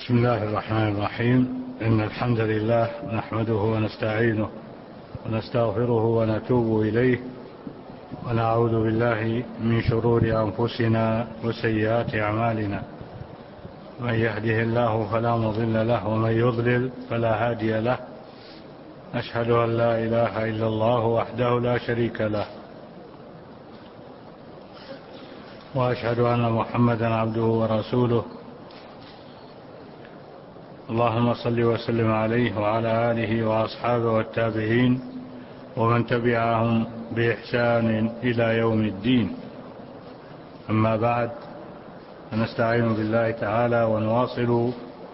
بسم الله الرحمن الرحيم. إن الحمد لله نحمده ونستعينه ونستغفره ونتوب إليه ونعوذ بالله من شرور أنفسنا وسيئات أعمالنا. من يهده الله فلا مضل له ومن يضلل فلا هادي له. أشهد أن لا إله إلا الله وحده لا شريك له، وأشهد أن محمدا عبده ورسوله. اللهم صل وسلم عليه وعلى آله وأصحابه والتابعين ومن تبعهم بإحسان إلى يوم الدين. أما بعد، فنستعين بالله تعالى ونواصل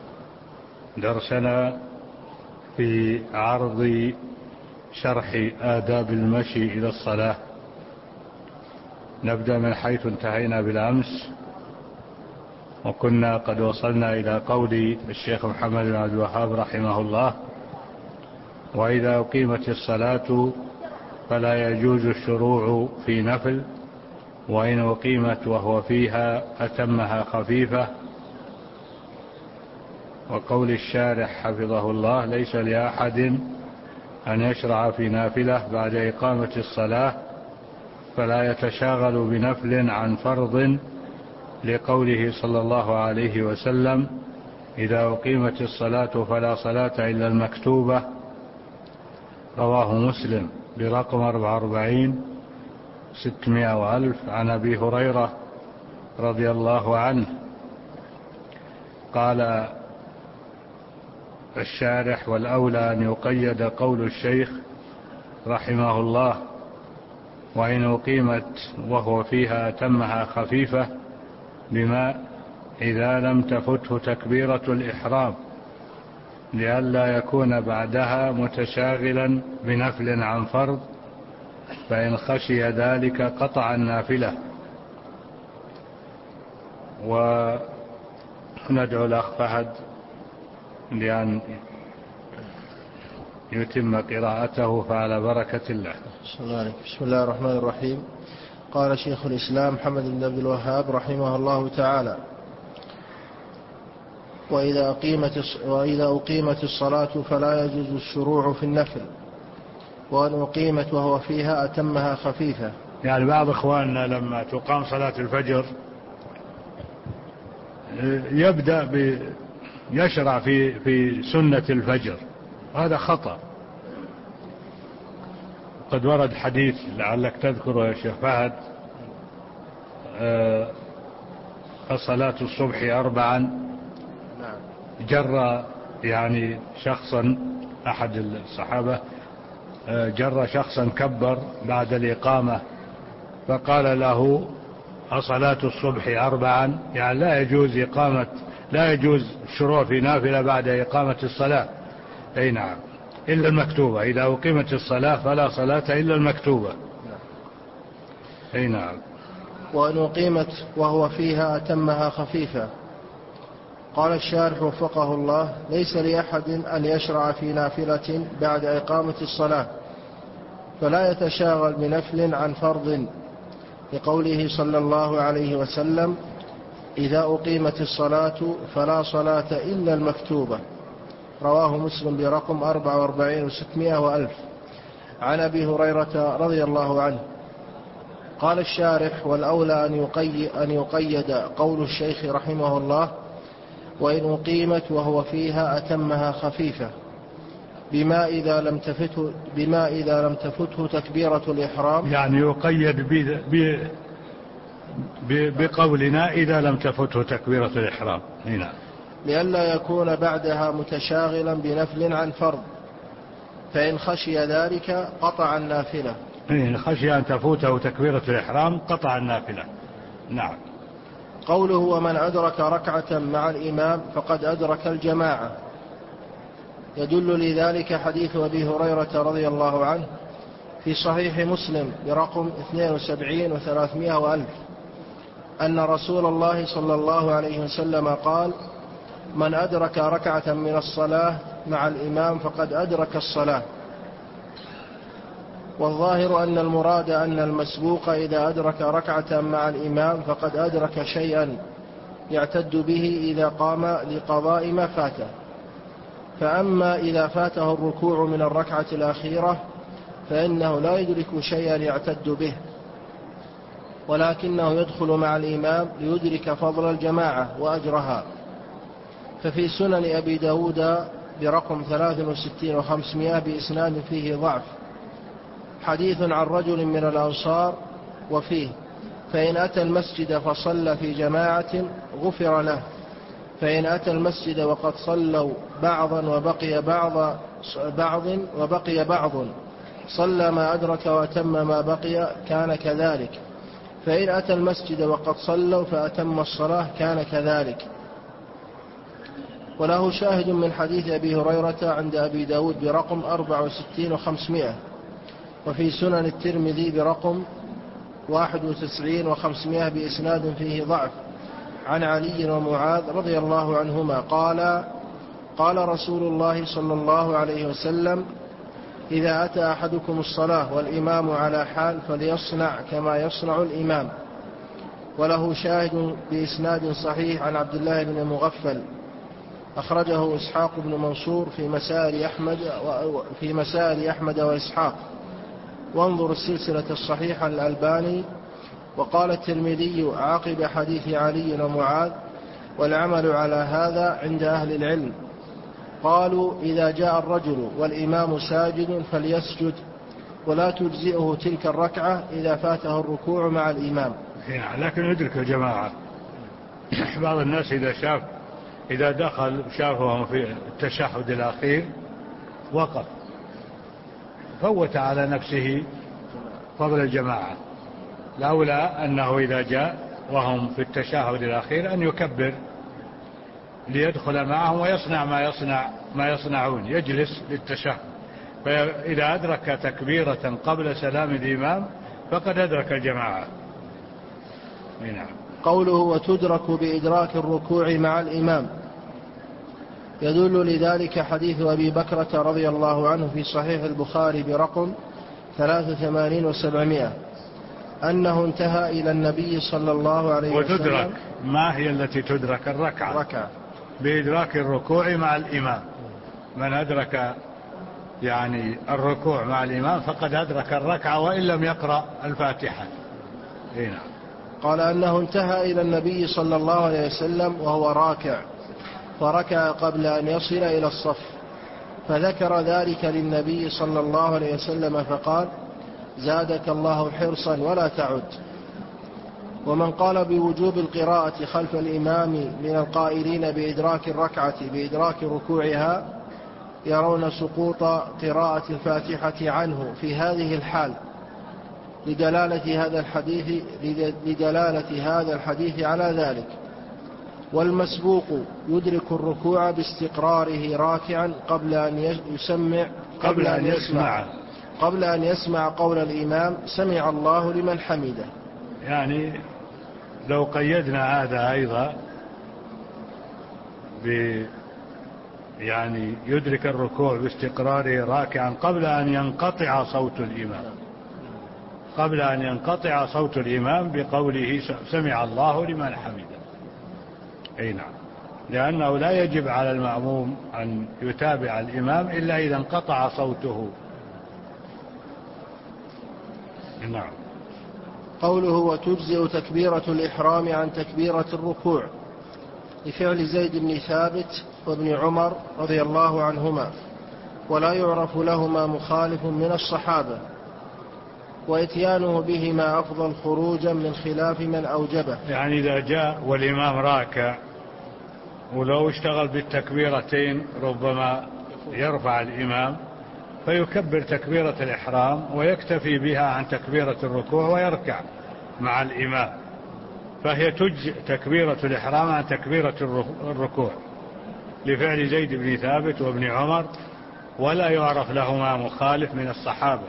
درسنا في عرض شرح آداب المشي إلى الصلاة. نبدأ من حيث انتهينا بالأمس، وكنا قد وصلنا إلى قول الشيخ محمد بن عبد الوهاب رحمه الله: وإذا أقيمت الصلاة فلا يجوز الشروع في نفل، وإن أقيمت وهو فيها أتمها خفيفة. وقول الشارح حفظه الله: ليس لأحد أن يشرع في نافلة بعد إقامة الصلاة فلا يتشاغل بنفل عن فرض، لقوله صلى الله عليه وسلم: إذا أقيمت الصلاة فلا صلاة إلا المكتوبة. رواه مسلم برقم 44,600 عن أبي هريرة رضي الله عنه. قال الشارح: والأولى أن يقيد قول الشيخ رحمه الله: وإن أقيمت وهو فيها أتمها خفيفة، بما إذا لم تفته تكبيرة الإحرام، لئلا يكون بعدها متشاغلا بنفل عن فرض، فإن خشي ذلك قطع النافلة. وندعو الأخ فهد لأن يتم قراءته، فعلى بركة الله. بسم الله الرحمن الرحيم. قال شيخ الإسلام محمد بن عبد الوهاب رحمه الله تعالى: وإذا أقيمت الصلاة فلا يجوز الشروع في النفل، وإن أقيمت وهو فيها أتمها خفيفة. يعني بعض إخواننا لما تقام صلاة الفجر يبدأ يشرع في سنة الفجر، هذا خطأ. قد ورد حديث لعلك تذكره يا شيخ فهد: صلاة الصبح 4. جر يعني شخصا، أحد الصحابة جر شخصا كبر بعد الإقامة فقال له: صلاة الصبح 4، يعني لا يجوز الشروع في نافلة بعد إقامة الصلاة. أي نعم، إلا المكتوبة. إذا أقيمت الصلاة فلا صلاة إلا المكتوبة. أي نعم. وإن أقيمت وهو فيها أتمها خفيفة. قال الشارح وفقه الله: ليس لأحد أن يشرع في نافلة بعد إقامة الصلاة فلا يتشاغل بنفل عن فرض، لقوله صلى الله عليه وسلم: إذا أقيمت الصلاة فلا صلاة إلا المكتوبة. رواه مسلم برقم 44,600 عن أبي هريرة رضي الله عنه. قال الشارح: والأولى أن يقيد قول الشيخ رحمه الله: وإن أقيمت وهو فيها أتمها خفيفة، بما إذا لم تفته تكبيرة الإحرام. يعني يقيد بقولنا إذا لم تفته تكبيرة الإحرام. هنا لئلا يكون بعدها متشاغلا بنفل عن فرض، فإن خشي ذلك قطع النافلة. إن خشي أن تفوته تكبيرة الإحرام قطع النافلة. نعم. قوله: ومن أدرك ركعة مع الإمام فقد أدرك الجماعة، يدل لذلك حديث أبي هريرة رضي الله عنه في صحيح مسلم برقم 72,300 أن رسول الله صلى الله عليه وسلم قال: من أدرك ركعة من الصلاة مع الإمام فقد أدرك الصلاة. والظاهر أن المراد أن المسبوق إذا أدرك ركعة مع الإمام فقد أدرك شيئا يعتد به إذا قام لقضاء ما فاته. فأما إذا فاته الركوع من الركعة الأخيرة فإنه لا يدرك شيئا يعتد به، ولكنه يدخل مع الإمام ليدرك فضل الجماعة وأجرها. ففي سنن أبي داود برقم 63 و500 بإسناد فيه ضعف حديث عن رجل من الأنصار وفيه: فإن أتى المسجد فصلى في جماعة غفر له، فإن أتى المسجد وقد صلوا بعضا وبقي بعض صلى ما أدرك وأتم ما بقي كان كذلك، فإن أتى المسجد وقد صلوا فأتم الصلاة كان كذلك. وله شاهد من حديث أبي هريرة عند أبي داود برقم 64 و500، وفي سنن الترمذي برقم 91 و500 بإسناد فيه ضعف عن علي ومعاذ رضي الله عنهما قال رسول الله صلى الله عليه وسلم: إذا أتى أحدكم الصلاة والإمام على حال فليصنع كما يصنع الإمام. وله شاهد بإسناد صحيح عن عبد الله بن مغفل أخرجه إسحاق بن منصور في مسائل أحمد وإسحاق، وانظر السلسلة الصحيحة للألباني. وقال الترمذي عقب حديث علي ومعاذ: والعمل على هذا عند أهل العلم. قالوا: إذا جاء الرجل والإمام ساجد فليسجد، ولا تجزئه تلك الركعة إذا فاته الركوع مع الإمام. لكن يدرك الجماعة. بعض الناس إذا دخل شافهم في التشهد الأخير وقف، فوت على نفسه فضل الجماعة. الأولى أنه إذا جاء وهم في التشهد الأخير أن يكبر ليدخل معهم ويصنع ما يصنعون، يجلس للتشهد. فإذا أدرك تكبيرة قبل سلام الإمام فقد أدرك الجماعة. نعم. قوله: وتدرك بإدراك الركوع مع الإمام، يدل لذلك حديث أبي بكرة رضي الله عنه في صحيح البخاري برقم 83 و700 أنه انتهى إلى النبي صلى الله عليه وسلم. وتدرك، ما هي التي تدرك؟ الركعة. بإدراك الركوع مع الإمام. من أدرك الركوع مع الإمام فقد أدرك الركعة وإن لم يقرأ الفاتحة. هنا قال أنه انتهى إلى النبي صلى الله عليه وسلم وهو راكع، فركع قبل أن يصل إلى الصف، فذكر ذلك للنبي صلى الله عليه وسلم فقال: زادك الله حرصا ولا تعد. ومن قال بوجوب القراءة خلف الإمام من القائلين بإدراك الركعة بإدراك ركوعها يرون سقوط قراءة الفاتحة عنه في هذه الحال لدلالة هذا الحديث على ذلك. والمسبوق يدرك الركوع باستقراره راكعا قبل أن يسمع قول الإمام: سمع الله لمن حمده. لو قيدنا هذا أيضا يدرك الركوع باستقراره راكعا قبل أن ينقطع صوت الإمام بقوله: سمع الله لمن حمده. نعم. لأنه لا يجب على المأموم أن يتابع الإمام إلا إذا انقطع صوته. نعم. قوله: وتجزئ تكبيرة الإحرام عن تكبيرة الركوع، لفعل زيد بن ثابت وابن عمر رضي الله عنهما، ولا يعرف لهما مخالف من الصحابة، وإتيانه بهما أفضل خروجا من خلاف من أوجبه. إذا جاء والإمام راكع ولو اشتغل بالتكبيرتين ربما يرفع الإمام فيكبر تكبيرة الإحرام ويكتفي بها عن تكبيرة الركوع ويركع مع الإمام، فهي تجزئ تكبيرة الإحرام عن تكبيرة الركوع لفعل زيد بن ثابت وابن عمر، ولا يعرف لهما مخالف من الصحابة.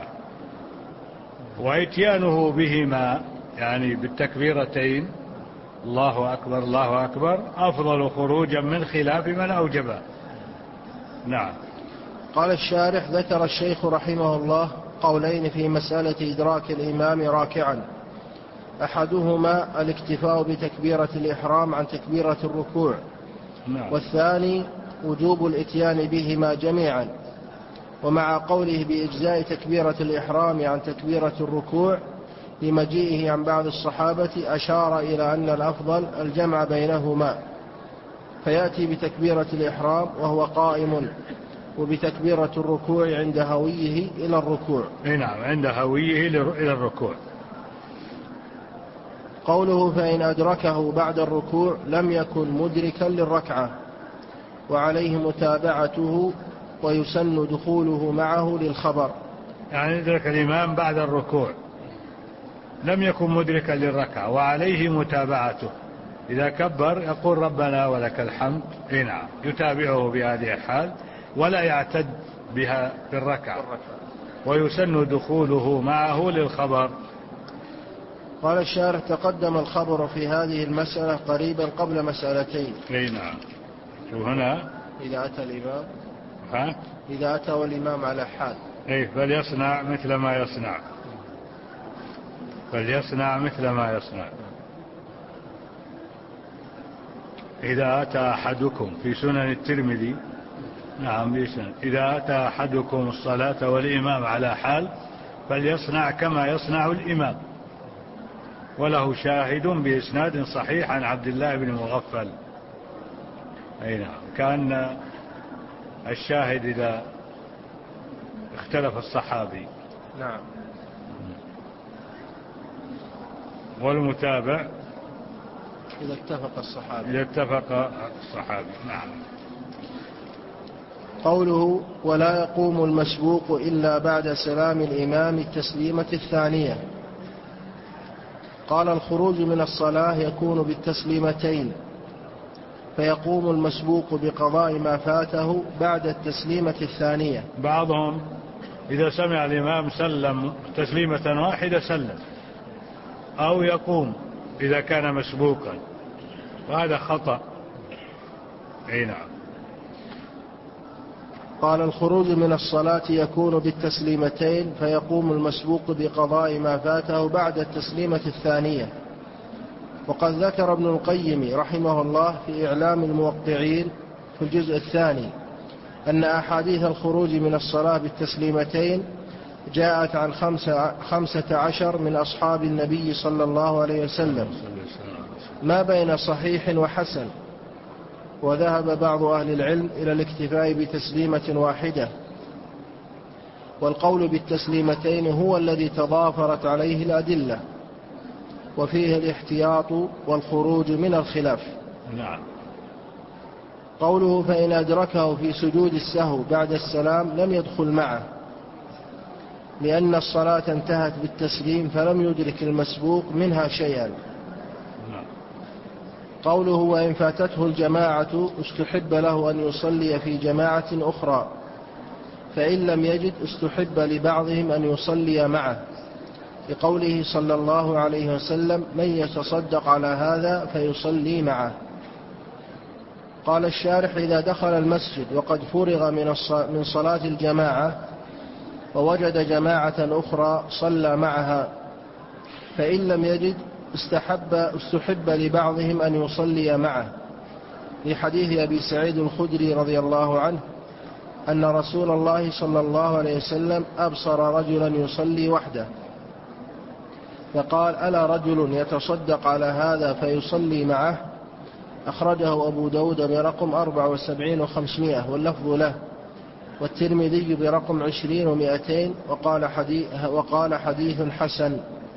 وإتيانه بهما بالتكبيرتين الله أكبر الله أكبر أفضل خروجا من خلاف من أوجبه. نعم. قال الشارح: ذكر الشيخ رحمه الله قولين في مسألة إدراك الإمام راكعا: أحدهما الاكتفاء بتكبيرة الإحرام عن تكبيرة الركوع، والثاني وجوب الإتيان بهما جميعا. ومع قوله بإجزاء تكبيرة الإحرام عن تكبيرة الركوع لمجيئه عن بعض الصحابة أشار إلى أن الأفضل الجمع بينهما، فيأتي بتكبيرة الإحرام وهو قائم، وبتكبيرة الركوع عند هويه إلى الركوع. نعم، عند هويه إلى الركوع. قوله فإن أدركه بعد الركوع لم يكن مدركا للركعة، وعليه متابعته ويسن دخوله معه للخبر. يعني أدرك الإمام بعد الركوع لم يكن مدركا للركعة وعليه متابعته، إذا كبر يقول ربنا ولك الحمد، نعم، يتابعه بهذه الحال ولا يعتد بها في الركعة، ويسن دخوله معه للخبر. قال الشارح تقدم الخبر في هذه المسألة قريبا قبل مسألتين. نعم. شو هنا إذا أتى الإمام ها؟ إذا أتى والإمام على حال فليصنع مثل ما يصنع، فليصنع مثل ما يصنع. إذا أتى أحدكم في سنن الترمذي، نعم بسنن، إذا أتى أحدكم الصلاة والإمام على حال فليصنع كما يصنع الإمام. وله شاهد بإسناد صحيح عن عبد الله بن مغفل. أي نعم، كان الشاهد إذا اختلف الصحابي. نعم. والمتابع إذا اتفق الصحابي. إذا اتفق الصحابي. نعم. قوله ولا يقوم المسبوق إلا بعد سلام الإمام التسليمة الثانية. قال الخروج من الصلاة يكون بالتسليمتين، فيقوم المسبوق بقضاء ما فاته بعد التسليمة الثانية. بعضهم إذا سمع الإمام سلم تسليمة واحدة سلم، أو يقوم إذا كان مسبوقا، وهذا خطأ. أي نعم. قال الخروج من الصلاة يكون بالتسليمتين، فيقوم المسبوق بقضاء ما فاته بعد التسليمة الثانية. وقد ذكر ابن القيم رحمه الله في إعلام الموقعين في الجزء الثاني أن أحاديث الخروج من الصلاة بالتسليمتين جاءت عن 15 من أصحاب النبي صلى الله عليه وسلم، ما بين صحيح وحسن. وذهب بعض أهل العلم إلى الاكتفاء بتسليمة واحدة، والقول بالتسليمتين هو الذي تضافرت عليه الأدلة، وفيه الاحتياط والخروج من الخلاف. نعم. قوله فإن أدركه في سجود السهو بعد السلام لم يدخل معه، لأن الصلاة انتهت بالتسليم فلم يدرك المسبوق منها شيئا. قوله وإن فاتته الجماعة استحب له أن يصلي في جماعة أخرى، فإن لم يجد استحب لبعضهم أن يصلي معه، لقوله صلى الله عليه وسلم من يتصدق على هذا فيصلي معه. قال الشارح إذا دخل المسجد وقد فرغ من صلاة الجماعة ووجد جماعة أخرى صلى معها، فإن لم يجد استحب لبعضهم أن يصلي معه، لحديث أبي سعيد الخدري رضي الله عنه أن رسول الله صلى الله عليه وسلم أبصر رجلا يصلي وحده، فقال ألا رجل يتصدق على هذا فيصلي معه؟ أخرجه أبو داود برقم 74,500 واللفظ له، والترمذي برقم 20,200 وقال حديث حسن.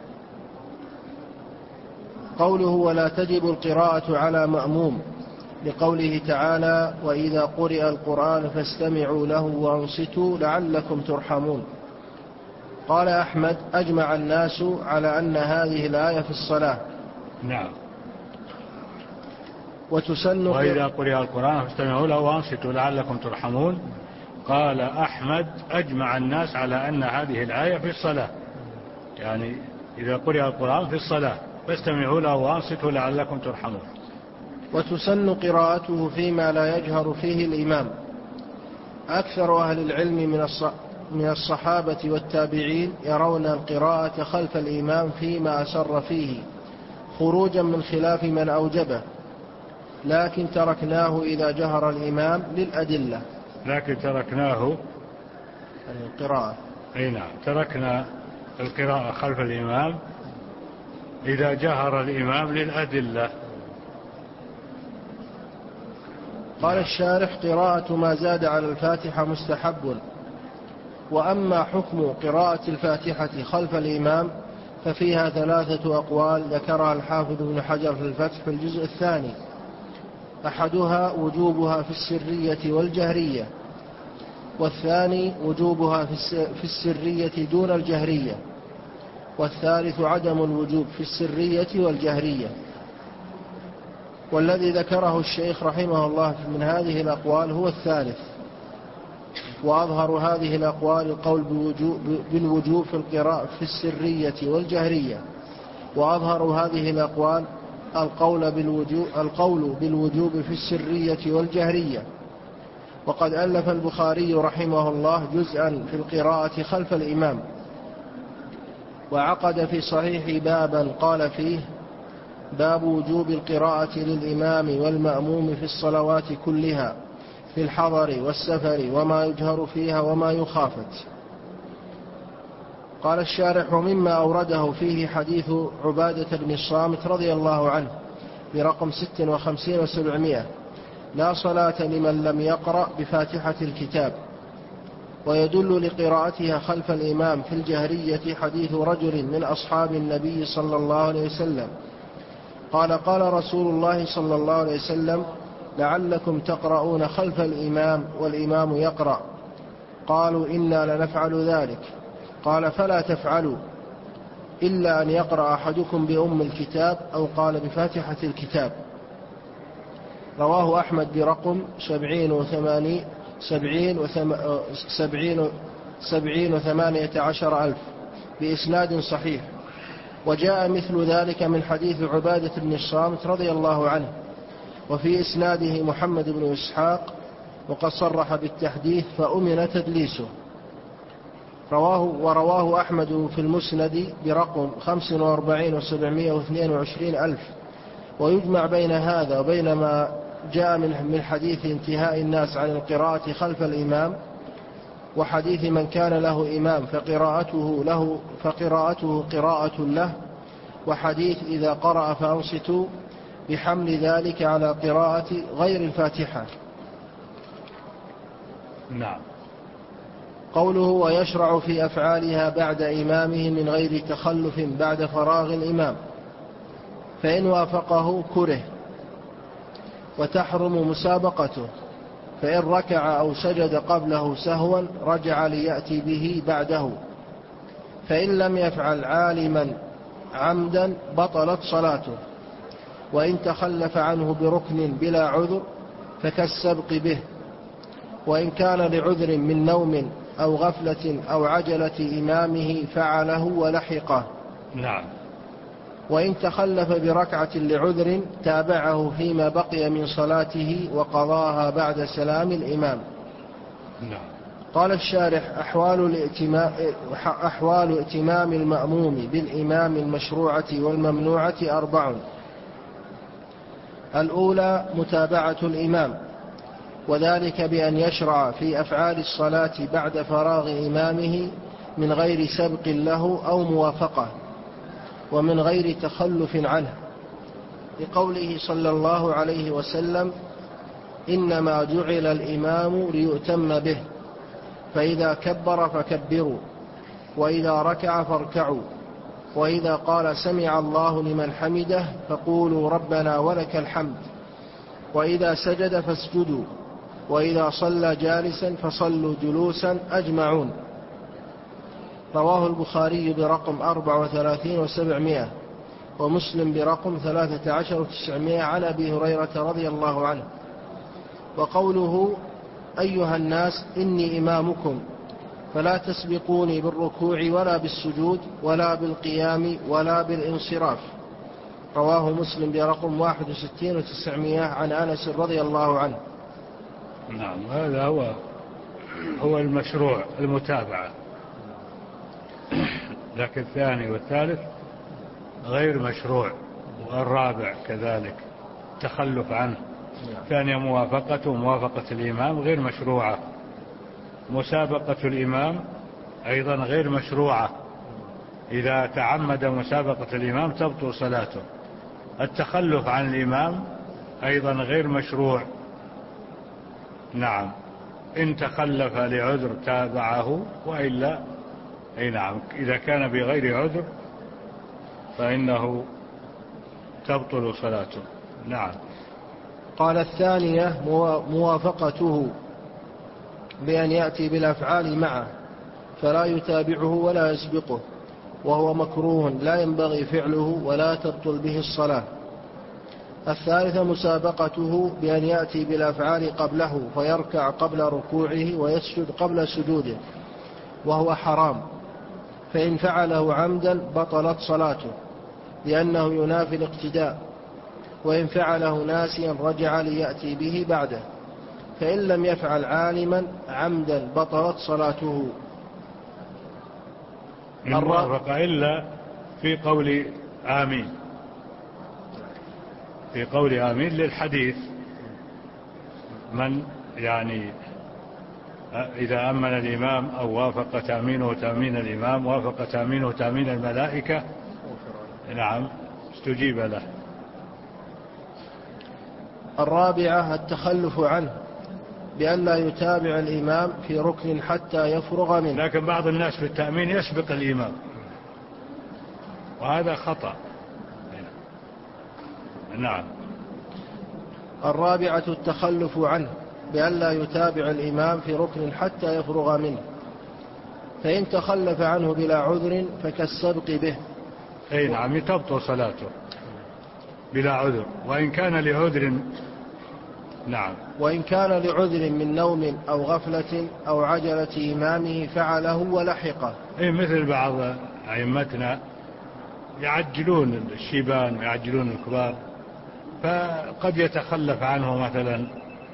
قوله ولا تجب القراءة على مأموم، لقوله تعالى وإذا قرئ القرآن فاستمعوا له وانصتوا لعلكم ترحمون. قال أحمد أجمع الناس على أن هذه الآية في الصلاة. نعم. وتسن وإذا قرئ القرآن فاستمعوا له وانصتوا لعلكم ترحمون. قال أحمد أجمع الناس على أن هذه الآية في الصلاة، يعني إذا قرئ القرآن في الصلاة فاستمعوا له وانصتوا لعلكم ترحمون. وتسن قراءته فيما لا يجهر فيه الإمام. أكثر أهل العلم من الصحابة والتابعين يرون القراءة خلف الإمام فيما أسر فيه خروجا من خلاف من أوجبه، لكن تركناه إذا جهر الإمام للأدلة. لكن تركناه القراءة. أي نعم، تركنا القراءة خلف الإمام إذا جهر الإمام للأدلة. قال الشارح: قراءة ما زاد على الفاتحة مستحب. وأما حكم قراءة الفاتحة خلف الإمام ففيها 3 أقوال ذكرها الحافظ ابن حجر في الفتح في الجزء الثاني. أحدها وجوبها في السرية والجهرية، والثاني وجوبها في السرية دون الجهرية، والثالث عدم الوجوب في السرية والجهرية. والذي ذكره الشيخ رحمه الله من هذه الأقوال هو الثالث، وأظهر هذه الأقوال القول بالوجوب في القراءة في السرية والجهرية، وأظهر هذه الأقوال القول بالوجوب في السرية والجهرية. وقد ألف البخاري رحمه الله جزءا في القراءة خلف الإمام، وعقد في صحيح بابا قال فيه: باب وجوب القراءة للإمام والمأموم في الصلوات كلها في الحضر والسفر وما يجهر فيها وما يخافت. قال الشارح: مما أورده فيه حديث عبادة بن الصامت رضي الله عنه برقم 56 و700: لا صلاة لمن لم يقرأ بفاتحة الكتاب. ويدل لقراءتها خلف الإمام في الجهرية حديث رجل من أصحاب النبي صلى الله عليه وسلم قال: قال رسول الله صلى الله عليه وسلم: لعلكم تقرؤون خلف الإمام والإمام يقرأ. قالوا: إنا لنفعل ذلك. قال: فلا تفعلوا إلا أن يقرأ أحدكم بأم الكتاب أو قال بفاتحة الكتاب. رواه أحمد برقم 70,018,000 بإسناد صحيح. وجاء مثل ذلك من حديث عبادة بن الصامت رضي الله عنه، وفي إسناده محمد بن إسحاق، وقد صرح بالتحديث فأمن تدليسه. ورواه أحمد في المسند برقم 45,722,000. ويجمع بين هذا وبين ما جاء من حديث انتهاء الناس عن القراءة خلف الإمام، وحديث من كان له إمام فقراءته قراءة له، وحديث إذا قرأ فأنصتوا، بحمل ذلك على قراءة غير الفاتحة. نعم. قوله: ويشرع في أفعالها بعد إمامه من غير تخلف بعد فراغ الإمام، فإن وافقه كره، وتحرم مسابقته، فإن ركع أو سجد قبله سهوا رجع ليأتي به بعده، فإن لم يفعل عالما عمدا بطلت صلاته، وإن تخلف عنه بركن بلا عذر فكالسبق به، وإن كان لعذر من نوم أو غفلة أو عجلة إمامه فعله ولحقه. نعم. وإن تخلف بركعة لعذر تابعه فيما بقي من صلاته وقضاها بعد سلام الإمام. نعم. قال الشارح: أحوال ائتمام المأموم بالإمام المشروعة والممنوعة 4. الأولى متابعة الإمام، وذلك بأن يشرع في أفعال الصلاة بعد فراغ إمامه من غير سبق له أو موافقة، ومن غير تخلف عنه، لقوله صلى الله عليه وسلم: إنما جعل الإمام ليؤتم به، فإذا كبر فكبروا، وإذا ركع فاركعوا، وإذا قال سمع الله لمن حمده فقولوا ربنا ولك الحمد، وإذا سجد فاسجدوا، وإذا صلى جالسا فصلوا جلوسا أجمعون. رواه البخاري برقم 34,700، ومسلم برقم 13,900 عن أبي هريرة رضي الله عنه. وقوله: أيها الناس إني إمامكم فلا تسبقوني بالركوع ولا بالسجود ولا بالقيام ولا بالانصراف. رواه مسلم برقم 61,900 عن أنس رضي الله عنه. نعم. هذا هو المشروع، المتابعة. لكن الثاني والثالث غير مشروع، والرابع كذلك التخلف عنه. ثانيا موافقة الإمام غير مشروعة. مسابقة الإمام أيضا غير مشروعة، إذا تعمد مسابقة الإمام تبطل صلاته. التخلف عن الإمام أيضا غير مشروع. نعم، إن تخلف لعذر تابعه، وإلا نعم إذا كان بغير عذر فإنه تبطل صلاته. نعم. قال الثانية موافقته بأن يأتي بالأفعال معه فلا يتابعه ولا يسبقه، وهو مكروه لا ينبغي فعله ولا تبطل به الصلاة. الثالثة مسابقته بأن يأتي بالأفعال قبله فيركع قبل ركوعه ويسجد قبل سجوده، وهو حرام، فإن فعله عمدا بطلت صلاته لأنه ينافي الاقتداء، وإن فعله ناسيا رجع ليأتي به بعده، فإن لم يفعل عالما عمدا بطلت صلاته. الموافقة إلا في قول آمين، في قول آمين للحديث، من يعني إذا أمن الإمام أو وافق تأمينه تأمين الإمام وافق تأمينه تأمين الملائكة نعم استجيب له. الرابعة التخلف عنه بأن لا يتابع الإمام في ركن حتى يفرغ منه. لكن بعض الناس في التأمين يسبق الإمام، وهذا خطأ. نعم. الرابعة التخلف عنه بأن لا يتابع الإمام في ركن حتى يفرغ منه، فإن تخلف عنه بلا عذر فكالسبق به. أي نعم تبطل صلاته بلا عذر، وإن كان لعذر. نعم. وإن كان لعذر من نوم أو غفلة أو عجلة إمامه فعله ولحقه. أي مثل بعض أئمتنا يعجلون الشيبان ويعجلون الكبار، فقد يتخلف عنه مثلا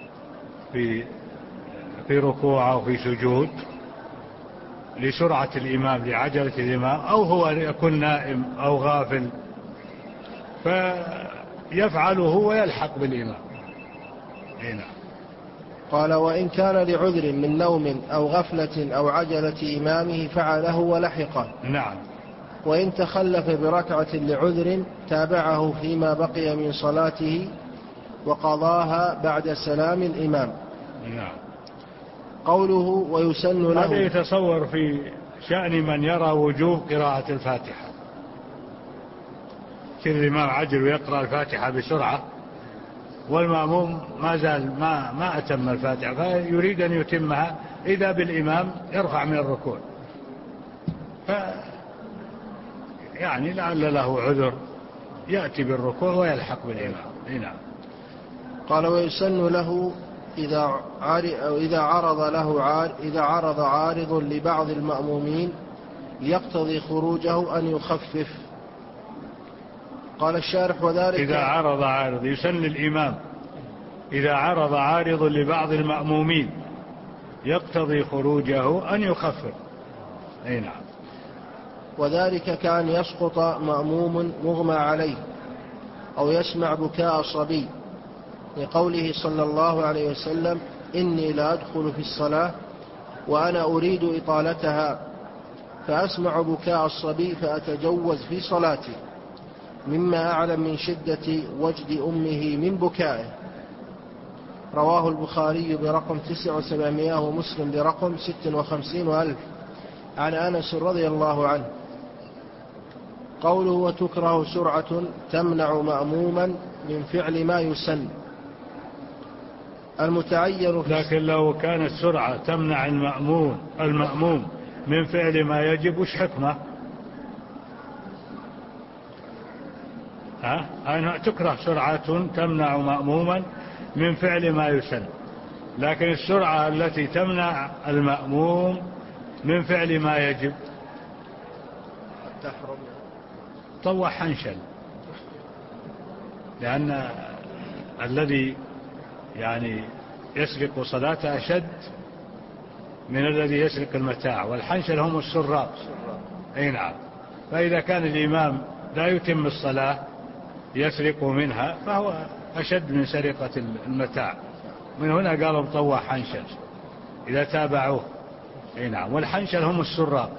في ركوع أو في سجود لسرعة الإمام لعجلة الإمام، أو هو يكون نائم أو غافل فيفعله ويلحق بالإمام. هنا. قال وإن كان لعذر من نوم أو غفلة أو عجلة إمامه فعله ولحقه. نعم. وإن تخلف بركعة لعذر تابعه فيما بقي من صلاته وقضاها بعد سلام الإمام. نعم. قوله ويسن له. هذا يتصور في شأن من يرى وجوب قراءة الفاتحة، كل الإمام عجل ويقرأ الفاتحة بسرعة والمأموم ما زال ما أتم الفاتحة، فيريد أن يتمها، إذا بالإمام يرفع من الركوع، يعني لعل له عذر يأتي بالركوع ويلحق بالإمام. هنا. قال ويسن له إذا عرض عارض لبعض المأمومين يقتضي خروجه أن يخفف. قال الشارح وذلك إذا عرض عارض يسن الإمام إذا عرض عارض لبعض المأمومين يقتضي خروجه أن يخفف. أي نعم. وذلك كان يسقط مأموم مغمى عليه أو يسمع بكاء الصبي، لقوله صلى الله عليه وسلم إني لا أدخل في الصلاة وأنا أريد إطالتها فأسمع بكاء الصبي فأتجوز في صلاتي، مما أعلم من شدة وجد أمه من بكائه. رواه البخاري برقم 9700 ومسلم برقم 56,000 عن أنس رضي الله عنه. قوله وتكره سرعة تمنع مأموما من فعل ما يسن المتعين. لكن لو كانت سرعة تمنع المأموم من فعل ما يجب وش حكمه؟ تكره سرعة تمنع مأموما من فعل ما يسن، لكن السرعة التي تمنع المأموم من فعل ما يجب طوع حنشل، لأن الذي يعني يسرق صلاته أشد من الذي يسرق المتاع، والحنشل هم السراق. أي نعم. فإذا كان الإمام لا يتم الصلاة يسرق منها فهو أشد من سرقة المتاع. من هنا قالوا مطوع حنشل إذا تابعوه. نعم. والحنشل هم السراق،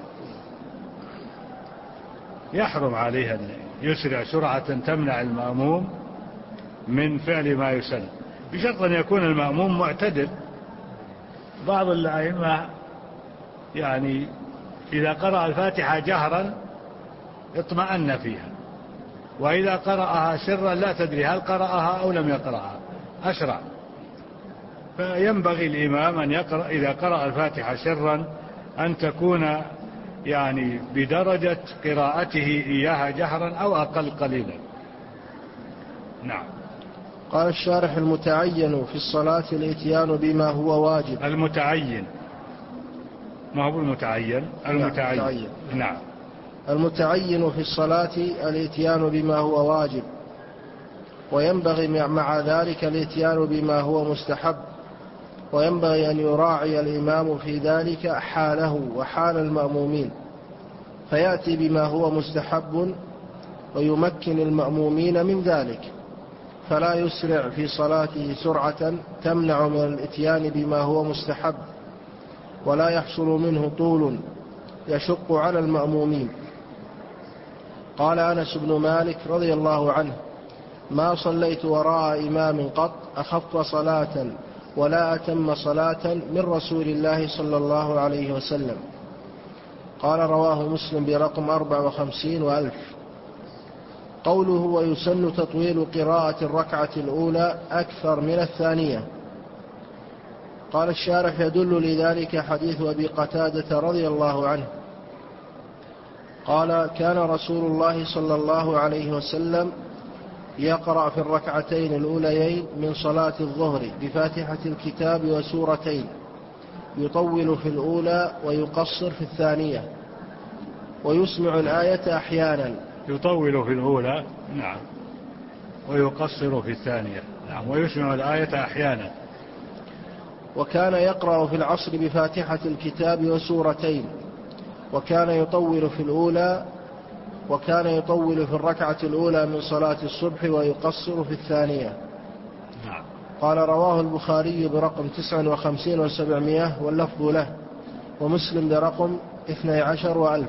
يحرم عليه أن يسرع سرعة تمنع المأموم من فعل ما يسن، بشرط أن يكون المأموم معتدل. بعض الأئمة يعني إذا قرأ الفاتحة جهرا اطمأن فيها، وإذا قرأها سرا لا تدري هل قرأها أو لم يقرأها، أسرع. فينبغي الإمام أن يقرأ إذا قرأ الفاتحة سرا أن تكون يعني بدرجة قراءته إياها جهرا أو أقل قليلا. نعم. قال الشارح: المتعين في الصلاة الإتيان بما هو واجب. المتعين، ما هو المتعين؟ المتعين. نعم. المتعين في الصلاة الإتيان بما هو واجب، وينبغي مع ذلك الإتيان بما هو مستحب، وينبغي أن يراعي الإمام في ذلك حاله وحال المأمومين، فيأتي بما هو مستحب ويمكن المأمومين من ذلك، فلا يسرع في صلاته سرعة تمنع من الإتيان بما هو مستحب، ولا يحصل منه طول يشق على المأمومين. قال أنس بن مالك رضي الله عنه: ما صليت وراء إمام قط أخف صلاة ولا أتم صلاة من رسول الله صلى الله عليه وسلم. قال: رواه مسلم برقم 54 وألف. قوله: ويسن تطويل قراءة الركعة الأولى أكثر من الثانية. قال الشارح: يدل لذلك حديث أبي قتادة رضي الله عنه قال: كان رسول الله صلى الله عليه وسلم يقرأ في الركعتين الأوليين من صلاة الظهر بفاتحة الكتاب وسورتين، يطول في الأولى ويقصر في الثانية، ويسمع الآية أحيانا. يطول في الأولى، نعم، ويقصر في الثانية، نعم، ويسمع الآية أحيانا. وكان يقرأ في العصر بفاتحة الكتاب وسورتين، وكان يطول في الأولى، وكان يطول في الركعة الأولى من صلاة الصبح ويقصر في الثانية. نعم. قال: رواه البخاري برقم 59 و700 واللفظ له، ومسلم برقم 12 وألف.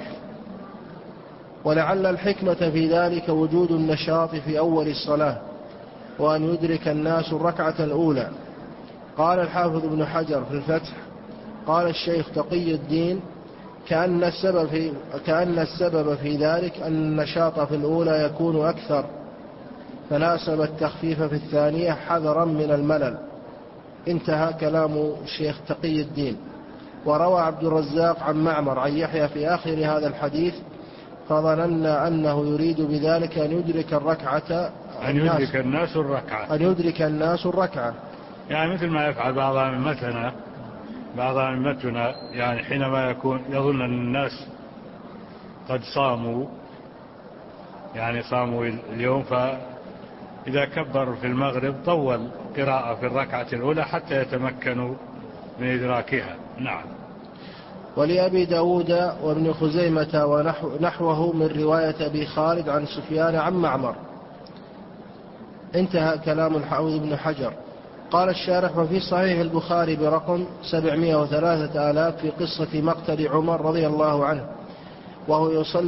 ولعل الحكمة في ذلك وجود النشاط في أول الصلاة، وأن يدرك الناس الركعة الأولى. قال الحافظ ابن حجر في الفتح: قال الشيخ تقي الدين: كأن السبب في ذلك أن النشاط في الأولى يكون أكثر، فناسب التخفيف في الثانية حذرا من الملل. انتهى كلام الشيخ تقي الدين. وروى عبد الرزاق عن معمر عن يحيى في آخر هذا الحديث: فظننا أنه يريد بذلك أن يدرك الركعة، أن يدرك الناس الركعة، أن يدرك الناس الركعة، يعني مثل ما يفعل بعض أئمتنا، يعني حينما يظن أن الناس قد صاموا اليوم، فإذا كبر في المغرب طول قراءة في الركعة الأولى حتى يتمكنوا من إدراكها. نعم. ولأبي داود وابن خزيمة ونحوه من رواية أبي خالد عن سفيان عن معمر. انتهى كلام الحافظ ابن حجر. قال الشارح: وفي صحيح البخاري برقم 703,000 في قصة مقتل عمر رضي الله عنه وهو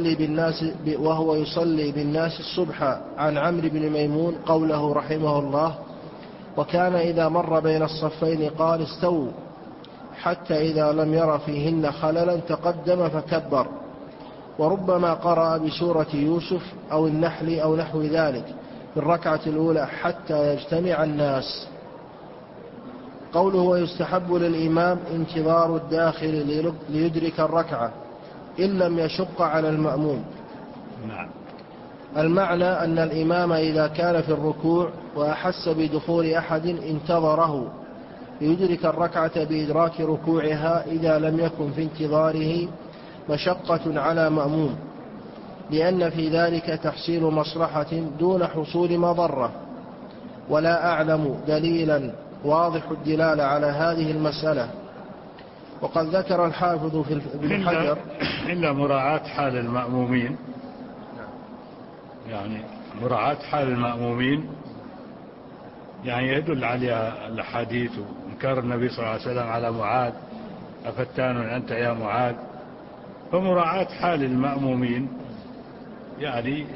يصلي بالناس الصبح، عن عمرو بن ميمون قوله رحمه الله: وكان إذا مر بين الصفين قال: استووا، حتى إذا لم ير فيهن خللا تقدم فكبر. وربما قرأ بسورة يوسف أو النحل أو نحو ذلك في الركعة الأولى حتى يجتمع الناس. قوله: ويستحب للإمام انتظار الداخل ليدرك الركعة إن لم يشق على المأموم. نعم. المعنى أن الإمام إذا كان في الركوع وأحس بدخول أحد انتظره ليدرك الركعة بإدراك ركوعها إذا لم يكن في انتظاره مشقة على مأموم، لأن في ذلك تحصيل مصلحة دون حصول مضرة. ولا أعلم دليلا واضح الدلالة على هذه المسألة. وقد ذكر الحافظ في ابن حجر إلا مراعاة حال المأمومين، يعني مراعاة حال المأمومين، يعني يدل عليها الحديث وإنكار النبي صلى الله عليه وسلم على معاذ: أفتان أنت يا معاذ. فمراعاة حال المأمومين يعني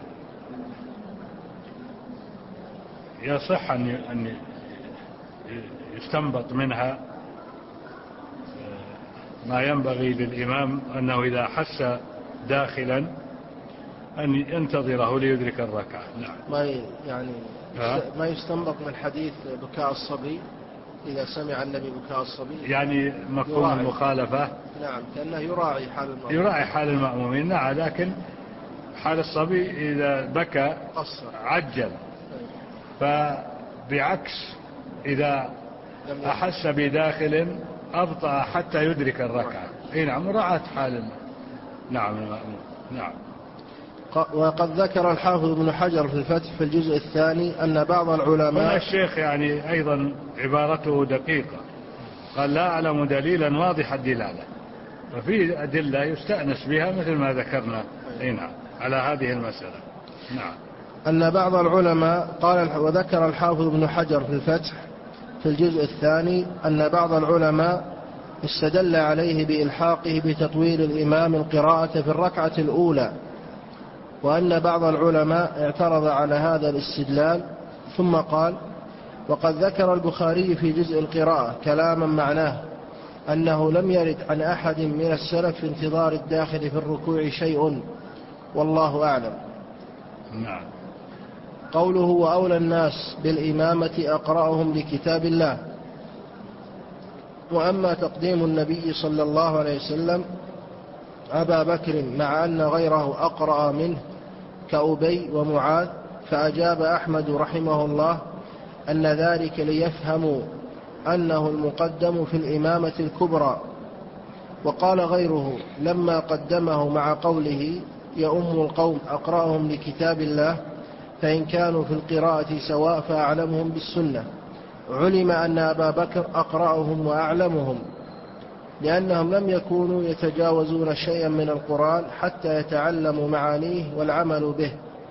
يصح أن يستنبط منها ما ينبغي للإمام أنه إذا حس داخلا أن ينتظره ليدرك الركعة. نعم. ما يستنبط من حديث بكاء الصبي إذا سمع النبي بكاء الصبي، يعني مفهوم المخالفة. نعم، كأنه يراعي حال المأمومين. يراعي حال المأمومين، نعم، لكن حال الصبي إذا بكى عجل، فبعكس إذا أحس بداخل أبطأ حتى يدرك الركعة. نعم، مراعاة حال. نعم المأموم. نعم. وقد ذكر الحافظ ابن حجر في الفتح في الجزء الثاني أن بعض العلماء، الشيخ يعني أيضا عبارته دقيقة، قال: لا أعلم دليلا واضح الدلالة، وفي أدلة يستأنس بها مثل ما ذكرنا هنا على هذه المسألة. نعم. أن بعض العلماء قال، وذكر الحافظ ابن حجر في الفتح في الجزء الثاني أن بعض العلماء استدل عليه بإلحاقه بتطويل الإمام القراءة في الركعة الأولى، وأن بعض العلماء اعترض على هذا الاستدلال، ثم قال: وقد ذكر البخاري في جزء القراءة كلاما معناه أنه لم يرد عن أحد من السلف في انتظار الداخل في الركوع شيء، والله أعلم. نعم. قوله: وأولى الناس بالإمامة أقرأهم لكتاب الله. وأما تقديم النبي صلى الله عليه وسلم أبا بكر مع أن غيره أقرأ منه كأبي ومعاذ، فأجاب أحمد رحمه الله أن ذلك ليفهموا أنه المقدم في الإمامة الكبرى. وقال غيره لما قدمه مع قوله: يؤم القوم أقرأهم لكتاب الله، فإن كانوا في القراءة سواء فأعلمهم بالسنة، علم أن أبا بكر أقرأهم وأعلمهم، لأنهم لم يكونوا يتجاوزون شيئا من القرآن حتى يتعلموا معانيه والعمل به،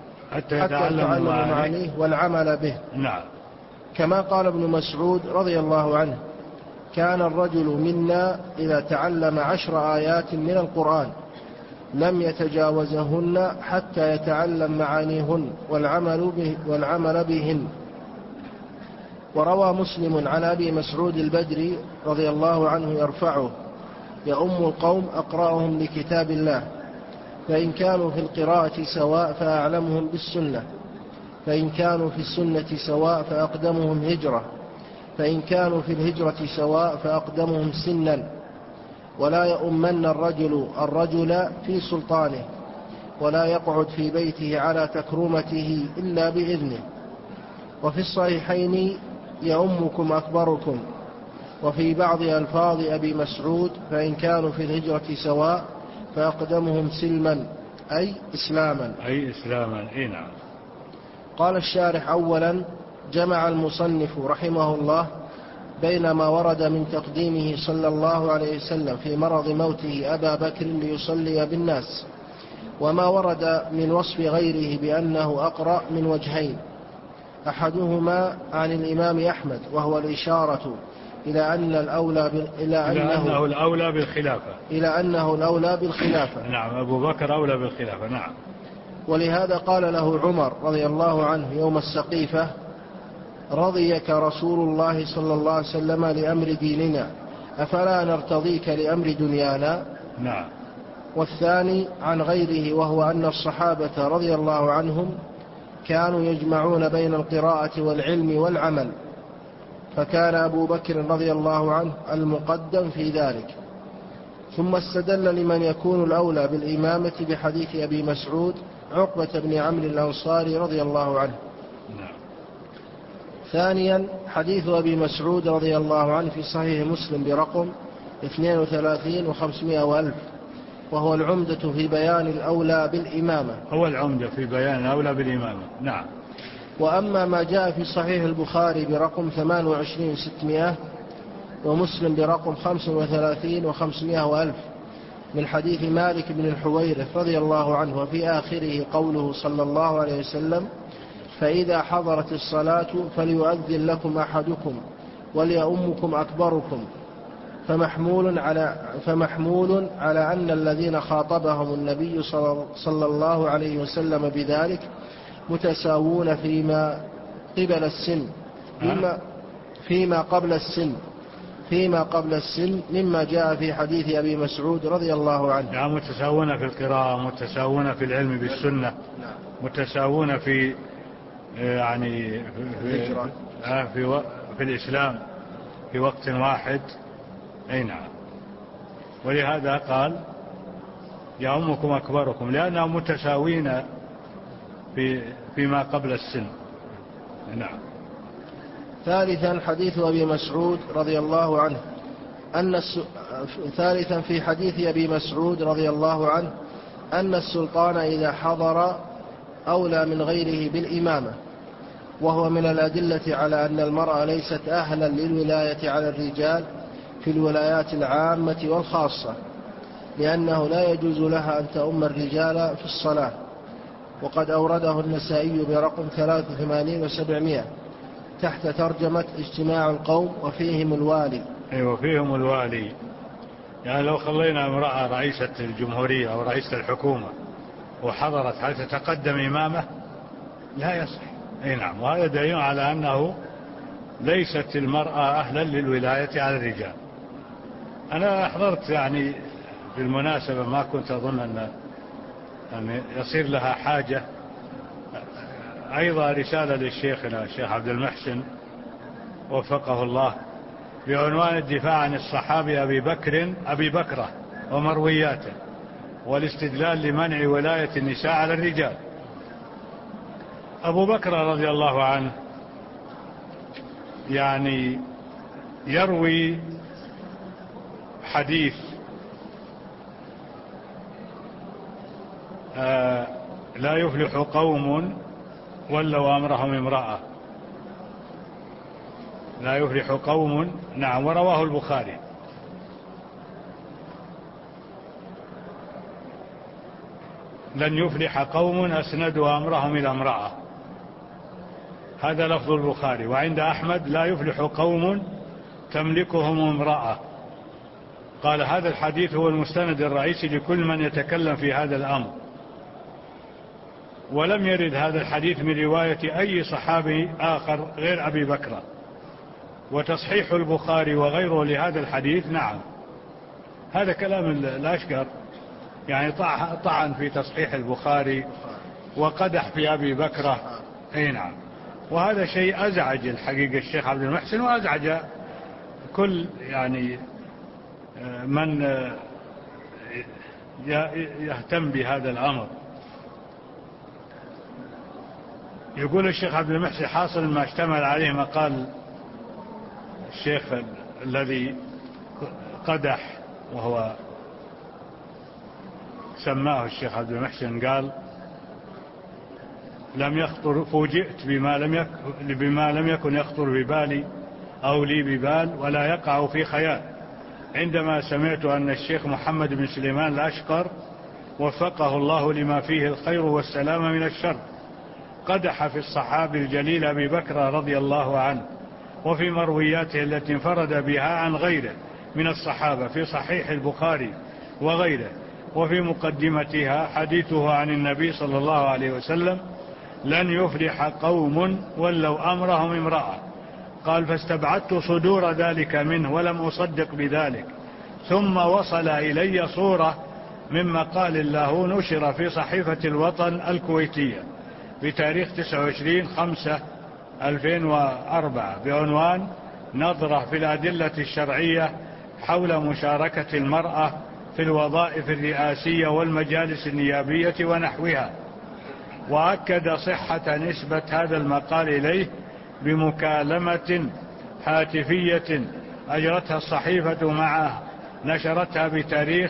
والعمل به. نعم. كما قال ابن مسعود رضي الله عنه: كان الرجل منا إذا تعلم 10 آيات من القرآن لم يتجاوزهن حتى يتعلم معانيهن والعمل بهن. وروى مسلم عن أبي مسعود البدري رضي الله عنه يرفعه: يؤم القوم أقرأهم لكتاب الله، فإن كانوا في القراءة سواء فأعلمهم بالسنة، فإن كانوا في السنة سواء فأقدمهم هجرة، فإن كانوا في الهجرة سواء فأقدمهم سنا، ولا يؤمن الرجل في سلطانه، ولا يقعد في بيته على تكرمته إلا بإذنه. وفي الصحيحين: يؤمكم أكبركم. وفي بعض ألفاظ أبي مسعود: فإن كانوا في الهجرة سواء فأقدمهم سلما أي إسلاما. نعم. قال الشارح: أولا، جمع المصنف رحمه الله بين ما ورد من تقديمه صلى الله عليه وسلم في مرض موته أبا بكر ليصلي بالناس، وما ورد من وصف غيره بأنه أقرأ من وجهين: أحدهما عن الإمام أحمد، وهو الإشارة إلى أنه الأولى بالخلافة. نعم، أبو بكر أولى بالخلافة. نعم. ولهذا قال له عمر رضي الله عنه يوم السقيفة: رضيك رسول الله صلى الله عليه وسلم لأمر ديننا، أفلا نرتضيك لأمر دنيانا؟ نعم. والثاني عن غيره، وهو أن الصحابة رضي الله عنهم كانوا يجمعون بين القراءة والعلم والعمل، فكان أبو بكر رضي الله عنه المقدم في ذلك. ثم استدل لمن يكون الأولى بالإمامة بحديث أبي مسعود عقبة بن عمرو الأنصاري رضي الله عنه. ثانيا، حديث أبي مسعود رضي الله عنه في صحيح مسلم برقم 32 و500 وألف، وهو العمدة في بيان الأولى بالإمامة. نعم. وأما ما جاء في صحيح البخاري برقم 28 و600 ومسلم برقم 35 و500 وألف، من حديث مالك بن الحويرث رضي الله عنه، وفي آخره قوله صلى الله عليه وسلم: فإذا حضرت الصلاة فليؤذن لكم أحدكم وليؤمكم أكبركم. فمحمول على أن الذين خاطبهم النبي صلى الله عليه وسلم بذلك متساوون فيما قبل السن مما جاء في حديث أبي مسعود رضي الله عنه. يعني متساوون في القراءة، متساوون في العلم بالسنة، متساوون في يعني في الإسلام في وقت واحد. أي نعم. ولهذا قال: يؤمكم أكبركم، لأنهم متساوين فيما قبل السن. نعم. ثالثا حديث أبي مسعود رضي الله عنه ثالثا في حديث أبي مسعود رضي الله عنه أن السلطان إذا حضر أولى من غيره بالإمامة، وهو من الأدلة على أن المرأة ليست أهلا للولاية على الرجال في الولايات العامة والخاصة، لأنه لا يجوز لها أن تؤم الرجال في الصلاة. وقد أورده النسائي برقم 83 و700 تحت ترجمة اجتماع القوم وفيهم الوالي. أيوة، فيهم الوالي. يعني لو خلينا امرأة رئيسة الجمهورية أو رئيسة الحكومة وحضرت، هل تتقدم إمامة؟ لا يصح. أي نعم. وهذا دليل على أنه ليست المرأة أهلا للولاية على الرجال. أنا حضرت يعني بالمناسبة، ما كنت أظن أن يصير لها حاجة، أيضا رسالة للشيخنا الشيخ عبد المحسن وفقه الله بعنوان الدفاع عن الصحابي أبي بكرة ومروياته والاستدلال لمنع ولاية النساء على الرجال. أبو بكر رضي الله عنه يعني يروي حديث لا يفلح قوم ولوا أمرهم امرأة. لا يفلح قوم. نعم. ورواه البخاري. لن يفلح قوم أسندوا أمرهم إلى امرأة. هذا لفظ البخاري. وعند أحمد: لا يفلح قوم تملكهم امرأة. قال: هذا الحديث هو المستند الرئيسي لكل من يتكلم في هذا الأمر. ولم يرد هذا الحديث من رواية أي صحابي آخر غير أبي بكر. وتصحيح البخاري وغيره لهذا الحديث، نعم، هذا كلام الأشقر، يعني طعن في تصحيح البخاري وقدح في أبي بكر. أي نعم. وهذا شيء أزعج الحقيقة الشيخ عبد المحسن، وأزعج كل يعني من يهتم بهذا الأمر. يقول الشيخ عبد المحسن: حاصل ما اشتمل عليه مقال الشيخ الذي قدح، وهو سماه الشيخ عبد المحسن، قال: فوجئت بما لم يكن يخطر ببالي أو لي ببال ولا يقع في خيال عندما سمعت أن الشيخ محمد بن سليمان الأشقر وفقه الله لما فيه الخير والسلام من الشر قدح في الصحابي الجليل أبي بكر رضي الله عنه وفي مروياته التي انفرد بها عن غيره من الصحابة في صحيح البخاري وغيره، وفي مقدمتها حديثه عن النبي صلى الله عليه وسلم: لن يفلح قوم ولوا أمرهم امرأة. قال: فاستبعدت صدور ذلك منه ولم أصدق بذلك، ثم وصل إلي صورة من مقال له نشر في صحيفة الوطن الكويتية بتاريخ 29/5/2004 بعنوان: نظرة في الأدلة الشرعية حول مشاركة المرأة في الوظائف الرئاسية والمجالس النيابية ونحوها، وأكد صحة نسبة هذا المقال إليه بمكالمة هاتفية أجرتها الصحيفة معه نشرتها بتاريخ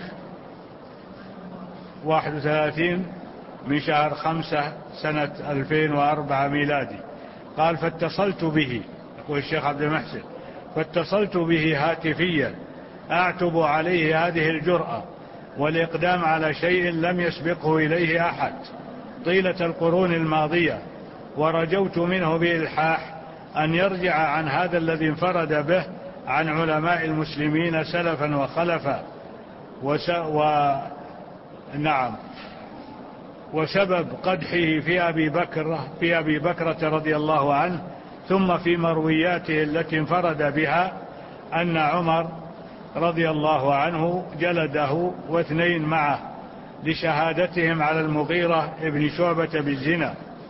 31/5/2004 ميلادي. قال: فاتصلت به، يقول الشيخ عبد المحسن، فاتصلت به هاتفيا أعتب عليه هذه الجرأة والإقدام على شيء لم يسبقه إليه أحد طيلة القرون الماضية، ورجوت منه بإلحاح أن يرجع عن هذا الذي انفرد به عن علماء المسلمين سلفا وخلفا. وسبب قدحه في أبي بكرة رضي الله عنه ثم في مروياته التي انفرد بها أن عمر رضي الله عنه جلده واثنين معه لشهادتهم على المغيرة ابن شعبة بالزنا،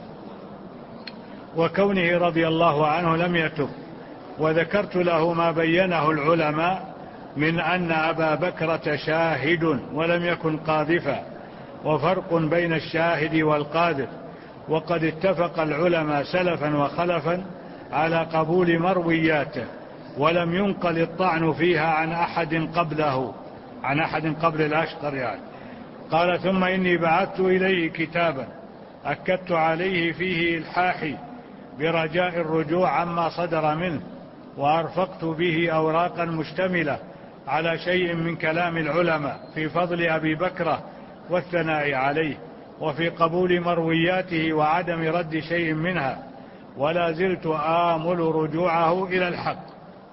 وكونه رضي الله عنه لم يتب. وذكرت له ما بينه العلماء من أن أبا بكرة شاهد ولم يكن قاذفا، وفرق بين الشاهد والقاذف، وقد اتفق العلماء سلفا وخلفا على قبول مروياته، ولم ينقل الطعن فيها عن أحد قبله، عن أحد قبل الأشقر يعني. قال: ثم إني بعثت إليه كتابا أكدت عليه فيه إلحاحي برجاء الرجوع عما صدر منه، وأرفقت به أوراقا مشتملة على شيء من كلام العلماء في فضل أبي بكرة والثناء عليه، وفي قبول مروياته وعدم رد شيء منها، ولا زلت آمل رجوعه إلى الحق.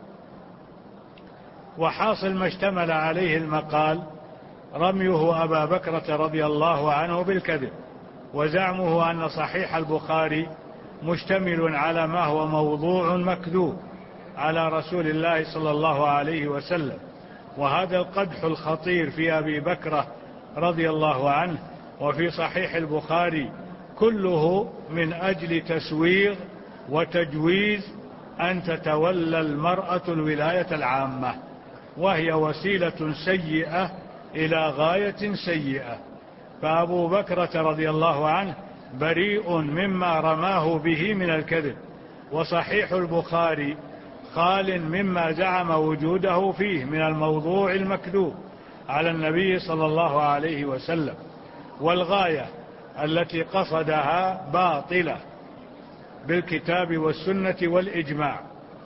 وحاصل ما اشتمل عليه المقال رميه أبا بكرة رضي الله عنه بالكذب، وزعمه أن صحيح البخاري مشتمل على ما هو موضوع مكذوب على رسول الله صلى الله عليه وسلم. وهذا القدح الخطير في أبي بكرة رضي الله عنه وفي صحيح البخاري كله من أجل تسويغ وتجويز أن تتولى المرأة الولاية العامة، وهي وسيلة سيئة إلى غاية سيئة. فأبو بكرة رضي الله عنه بريء مما رماه به من الكذب، وصحيح البخاري خال مما زعم وجوده فيه من الموضوع المكذوب على النبي صلى الله عليه وسلم، والغاية التي قصدها باطلة بالكتاب والسنة والإجماع.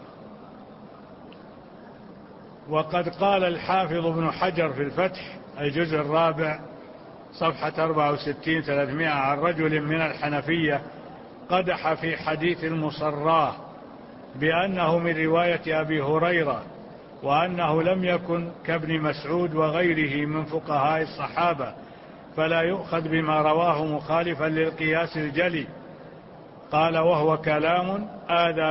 وقد قال الحافظ ابن حجر في الفتح الجزء الرابع صفحة 64-300 عن رجل من الحنفية قدح في حديث المصراه بأنه من رواية أبي هريرة، وأنه لم يكن كابن مسعود وغيره من فقهاء الصحابة، فلا يؤخذ بما رواه مخالفا للقياس الجلي. قال: وهو كلام آذى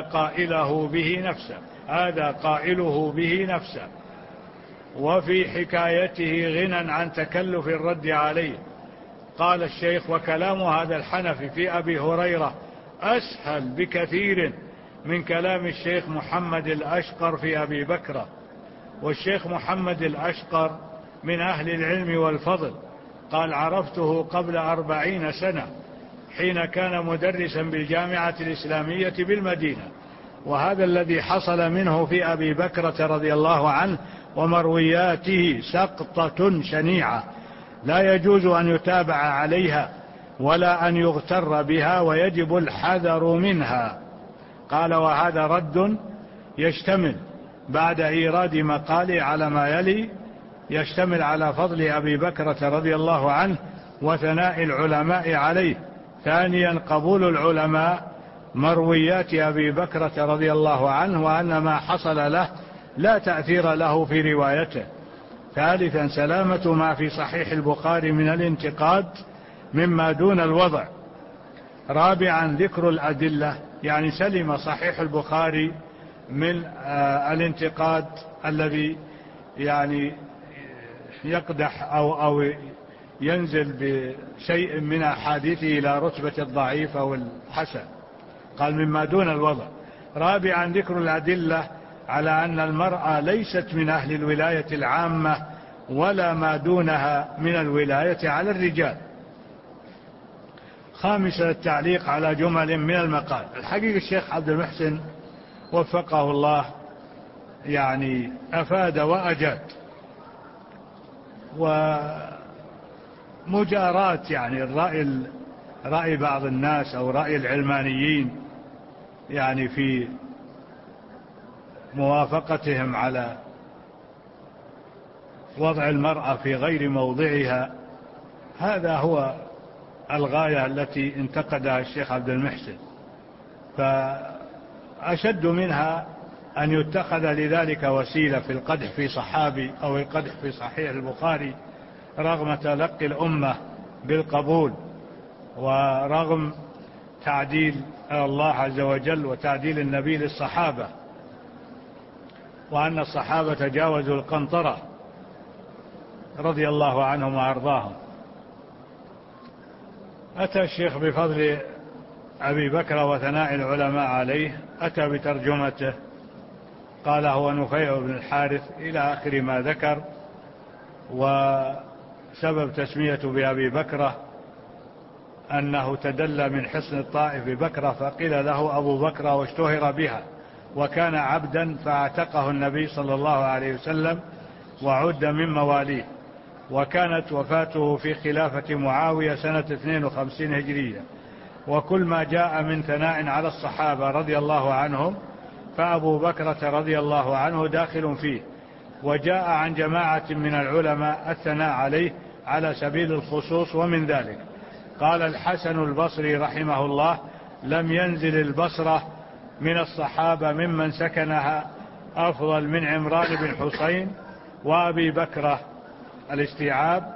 قائله به نفسه، وفي حكايته غنى عن تكلف الرد عليه. قال الشيخ: وكلام هذا الحنفي في أبي هريرة أسهل بكثير من كلام الشيخ محمد الأشقر في أبي بكرة. والشيخ محمد الأشقر من أهل العلم والفضل، قال: عرفته قبل 40 سنة حين كان مدرسا بالجامعة الإسلامية بالمدينة. وهذا الذي حصل منه في أبي بكرة رضي الله عنه ومروياته سقطة شنيعة لا يجوز أن يتابع عليها ولا أن يغتر بها، ويجب الحذر منها. قال: وهذا رد يشتمل بعد إيراد مقالي على ما يلي، يشتمل على فضل أبي بكرة رضي الله عنه وثناء العلماء عليه. ثانيا، قبول العلماء مرويات أبي بكرة رضي الله عنه، وأن ما حصل له لا تأثير له في روايته. ثالثا، سلامة ما في صحيح البخاري من الانتقاد مما دون الوضع. رابعا، ذكر الأدلة، يعني سلم صحيح البخاري من الانتقاد الذي يعني يقدح أو ينزل بشيء من أحاديثه إلى رتبة الضعيف أو الحسن، قال مما دون الوضع. رابعا، ذكر الأدلة على أن المرأة ليست من أهل الولاية العامة ولا ما دونها من الولاية على الرجال. خامسا، التعليق على جمل من المقال. الحقيقة الشيخ عبد المحسن وفقه الله يعني أفاد وأجاد، ومجاراة يعني رأي بعض الناس أو رأي العلمانيين يعني في موافقتهم على وضع المرأة في غير موضعها، هذا هو الغاية التي انتقدها الشيخ عبد المحسن. فأشد منها أن يتخذ لذلك وسيلة في القدح في صحابي أو القدح في صحيح البخاري، رغم تلقي الأمة بالقبول ورغم تعديل الله عز وجل وتعديل النبي للصحابة، وأن الصحابة تجاوزوا القنطرة رضي الله عنهم وأرضاهم. أتى الشيخ بفضل أبي بكر وثناء العلماء عليه، أتى بترجمته، قال هو نفيع بن الحارث إلى آخر ما ذكر. وسبب تسميته بأبي بكرة أنه تدلى من حصن الطائف ببكرة فقيل له أبو بكرة واشتهر بها، وكان عبدا فاعتقه النبي صلى الله عليه وسلم وعد من مواليه. وكانت وفاته في خلافة معاوية سنة 52 هجرية. وكل ما جاء من ثناء على الصحابة رضي الله عنهم فأبو بكرة رضي الله عنه داخل فيه. وجاء عن جماعة من العلماء الثناء عليه على سبيل الخصوص. ومن ذلك قال الحسن البصري رحمه الله: لم ينزل البصرة من الصحابة ممن سكنها أفضل من عمران بن حسين وأبي بكرة. الاستيعاب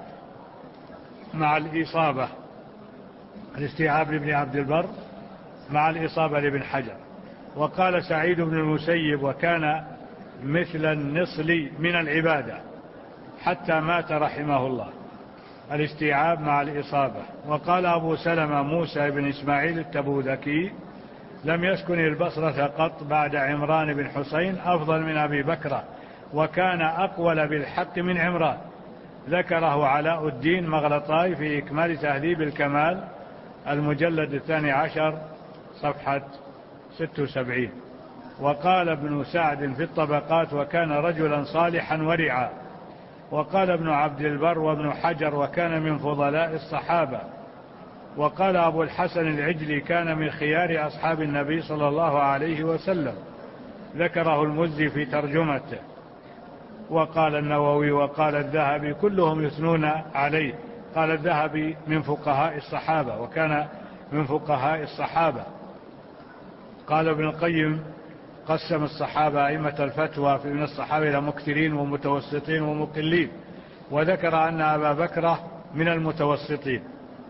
مع الإصابة، الاستيعاب لابن عبد البر مع الإصابة لابن حجر. وقال سعيد بن المسيب: وكان مثل النصل من العبادة حتى مات رحمه الله. الاستيعاب مع الإصابة. وقال أبو سلمة موسى بن إسماعيل التبوذكي: لم يسكن البصرة قط بعد عمران بن حسين أفضل من أبي بكرة، وكان أقول بالحق من عمران. ذكره علاء الدين مغلطاي في إكمال تهذيب الكمال المجلد 12 صفحة 76. وقال ابن سعد في الطبقات: وكان رجلا صالحا ورعا. وقال ابن عبد البر وابن حجر: وكان من فضلاء الصحابة. وقال أبو الحسن العجلي: كان من خيار أصحاب النبي صلى الله عليه وسلم. ذكره المزي في ترجمته. وقال النووي وقال الذهبي كلهم يثنون عليه. قال الذهبي: من فقهاء الصحابة، وكان من فقهاء الصحابة. قال ابن القيم: قسم الصحابة أئمة الفتوى من الصحابة إلى مكثرين ومتوسطين ومقلين، وذكر أن أبا بكر من المتوسطين.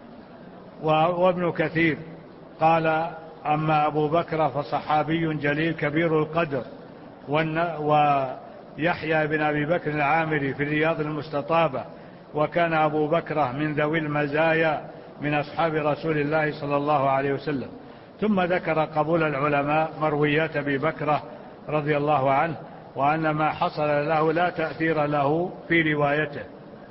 وابن كثير قال: أما أبو بكر فصحابي جليل كبير القدر. ويحيى بن أبي بكر العامري في الرياض المستطابة: وكان أبو بكر من ذوي المزايا من أصحاب رسول الله صلى الله عليه وسلم. ثم ذكر قبول العلماء مرويات أبي بكر رضي الله عنه، وأن ما حصل له لا تأثير له في روايته.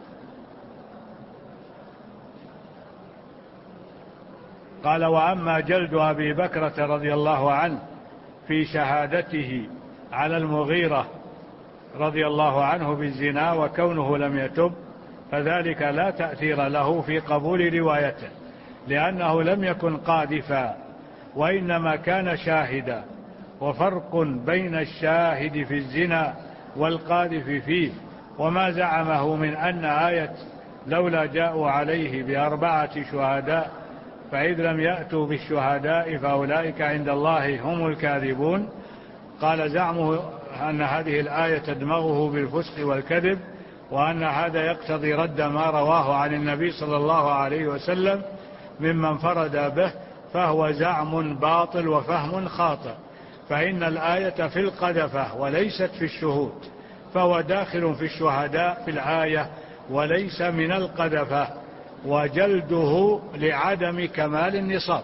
قال: وأما جلد أبي بكرة رضي الله عنه في شهادته على المغيرة رضي الله عنه بالزنا وكونه لم يتب، فذلك لا تأثير له في قبول روايته، لأنه لم يكن قاذفا وإنما كان شاهدا. وفرق بين الشاهد في الزنا والقاذف فيه. وما زعمه من أن آية لولا جاءوا عليه ب4 شهداء فإذ لم يأتوا بالشهداء فأولئك عند الله هم الكاذبون. قال زعمه أن هذه الآية تدمغه بالفسق والكذب، وأن هذا يقتضي رد ما رواه عن النبي صلى الله عليه وسلم ممن فرد به، فهو زعم باطل وفهم خاطئ. فإن الآية في القذفة وليست في الشهود، فهو داخل في الشهداء في الآية وليس من القذفة. وجلده لعدم كمال النصاب،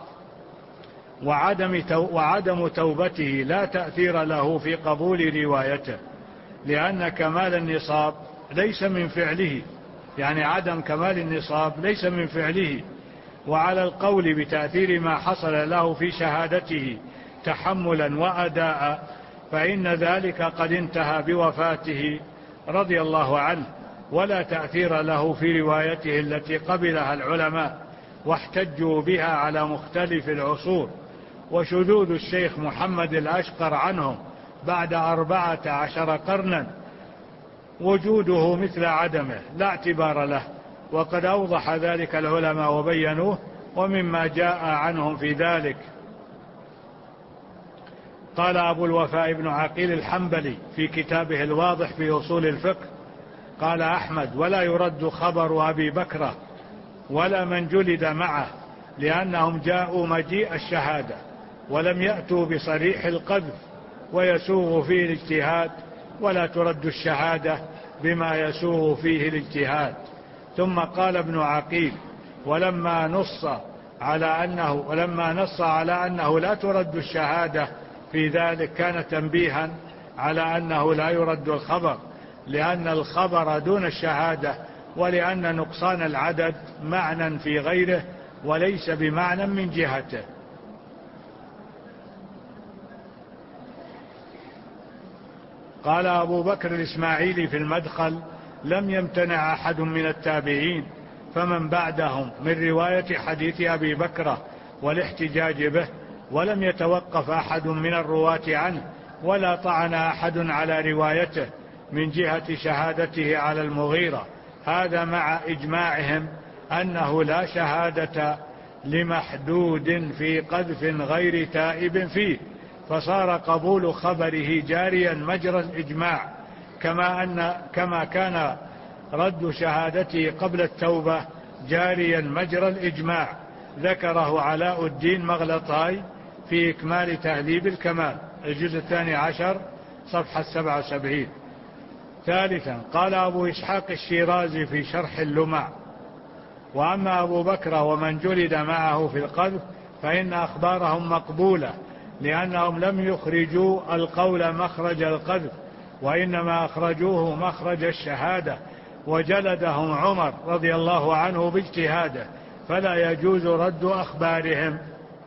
وعدم توبته لا تأثير له في قبول روايته، لأن كمال النصاب ليس من فعله، يعني عدم كمال النصاب ليس من فعله. وعلى القول بتأثير ما حصل له في شهادته تحملا وأداء، فإن ذلك قد انتهى بوفاته رضي الله عنه، ولا تأثير له في روايته التي قبلها العلماء واحتجوا بها على مختلف العصور. وشذوذ الشيخ محمد الأشقر عنهم بعد 14 قرنا وجوده مثل عدمه لا اعتبار له، وقد أوضح ذلك العلماء وبينوه. ومما جاء عنهم في ذلك قال أبو الوفاء بن عقيل الحنبلي في كتابه الواضح في أصول الفقه، قال أحمد: ولا يرد خبر أبي بكر ولا من جلد معه، لأنهم جاءوا مجيء الشهادة ولم يأتوا بصريح القذف، ويسوغ فيه الاجتهاد، ولا ترد الشهادة بما يسوغ فيه الاجتهاد. ثم قال ابن عقيل: ولما نص على أنه لا ترد الشهادة في ذلك كان تنبيها على أنه لا يرد الخبر، لأن الخبر دون الشهادة، ولأن نقصان العدد معنى في غيره وليس بمعنى من جهته. قال أبو بكر الإسماعيلي في المدخل: لم يمتنع أحد من التابعين فمن بعدهم من رواية حديث أبي بكر والاحتجاج به، ولم يتوقف أحد من الرواة عنه، ولا طعن أحد على روايته من جهة شهادته على المغيرة. هذا مع إجماعهم أنه لا شهادة لمحدود في قذف غير تائب فيه، فصار قبول خبره جاريا مجرى الإجماع، كما كان رد شهادته قبل التوبة جاريا مجرى الإجماع. ذكره علاء الدين مغلطاي في إكمال تهذيب الكمال الجزء 12 صفحة 77. ثالثا قال أبو إسحاق الشيرازي في شرح اللمع: وأما أبو بكر ومن جلد معه في القذف فإن أخبارهم مقبولة، لأنهم لم يخرجوا القول مخرج القذف، وإنما أخرجوه مخرج الشهادة، وجلدهم عمر رضي الله عنه باجتهاده، فلا يجوز رد أخبارهم.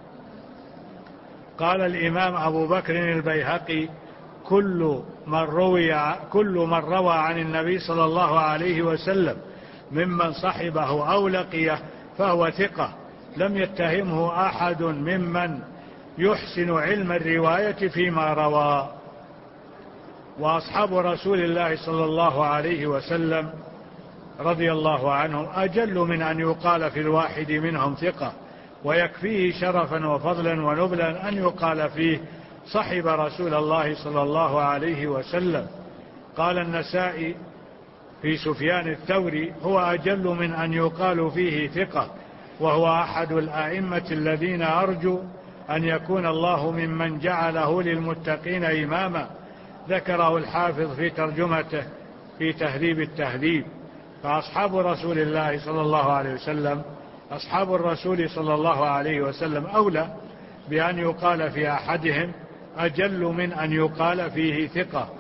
قال الإمام أبو بكر البيهقي: كل من روى عن النبي صلى الله عليه وسلم ممن صحبه أو لقيه فهو ثقة، لم يتهمه أحد ممن يحسن علم الرواية فيما روى. وأصحاب رسول الله صلى الله عليه وسلم رضي الله عنهم أجل من أن يقال في الواحد منهم ثقة، ويكفيه شرفا وفضلا ونبلا أن يقال فيه صحب رسول الله صلى الله عليه وسلم. قال النسائي في سفيان الثوري: هو أجل من أن يقال فيه ثقة، وهو أحد الأئمة الذين أرجو أن يكون الله ممن جعله للمتقين إماما. ذكره الحافظ في ترجمته في تهذيب التهذيب. فأصحاب رسول الله صلى الله عليه وسلم أصحاب الرسول صلى الله عليه وسلم أولى بأن يقال في أحدهم أجل من أن يقال فيه ثقة.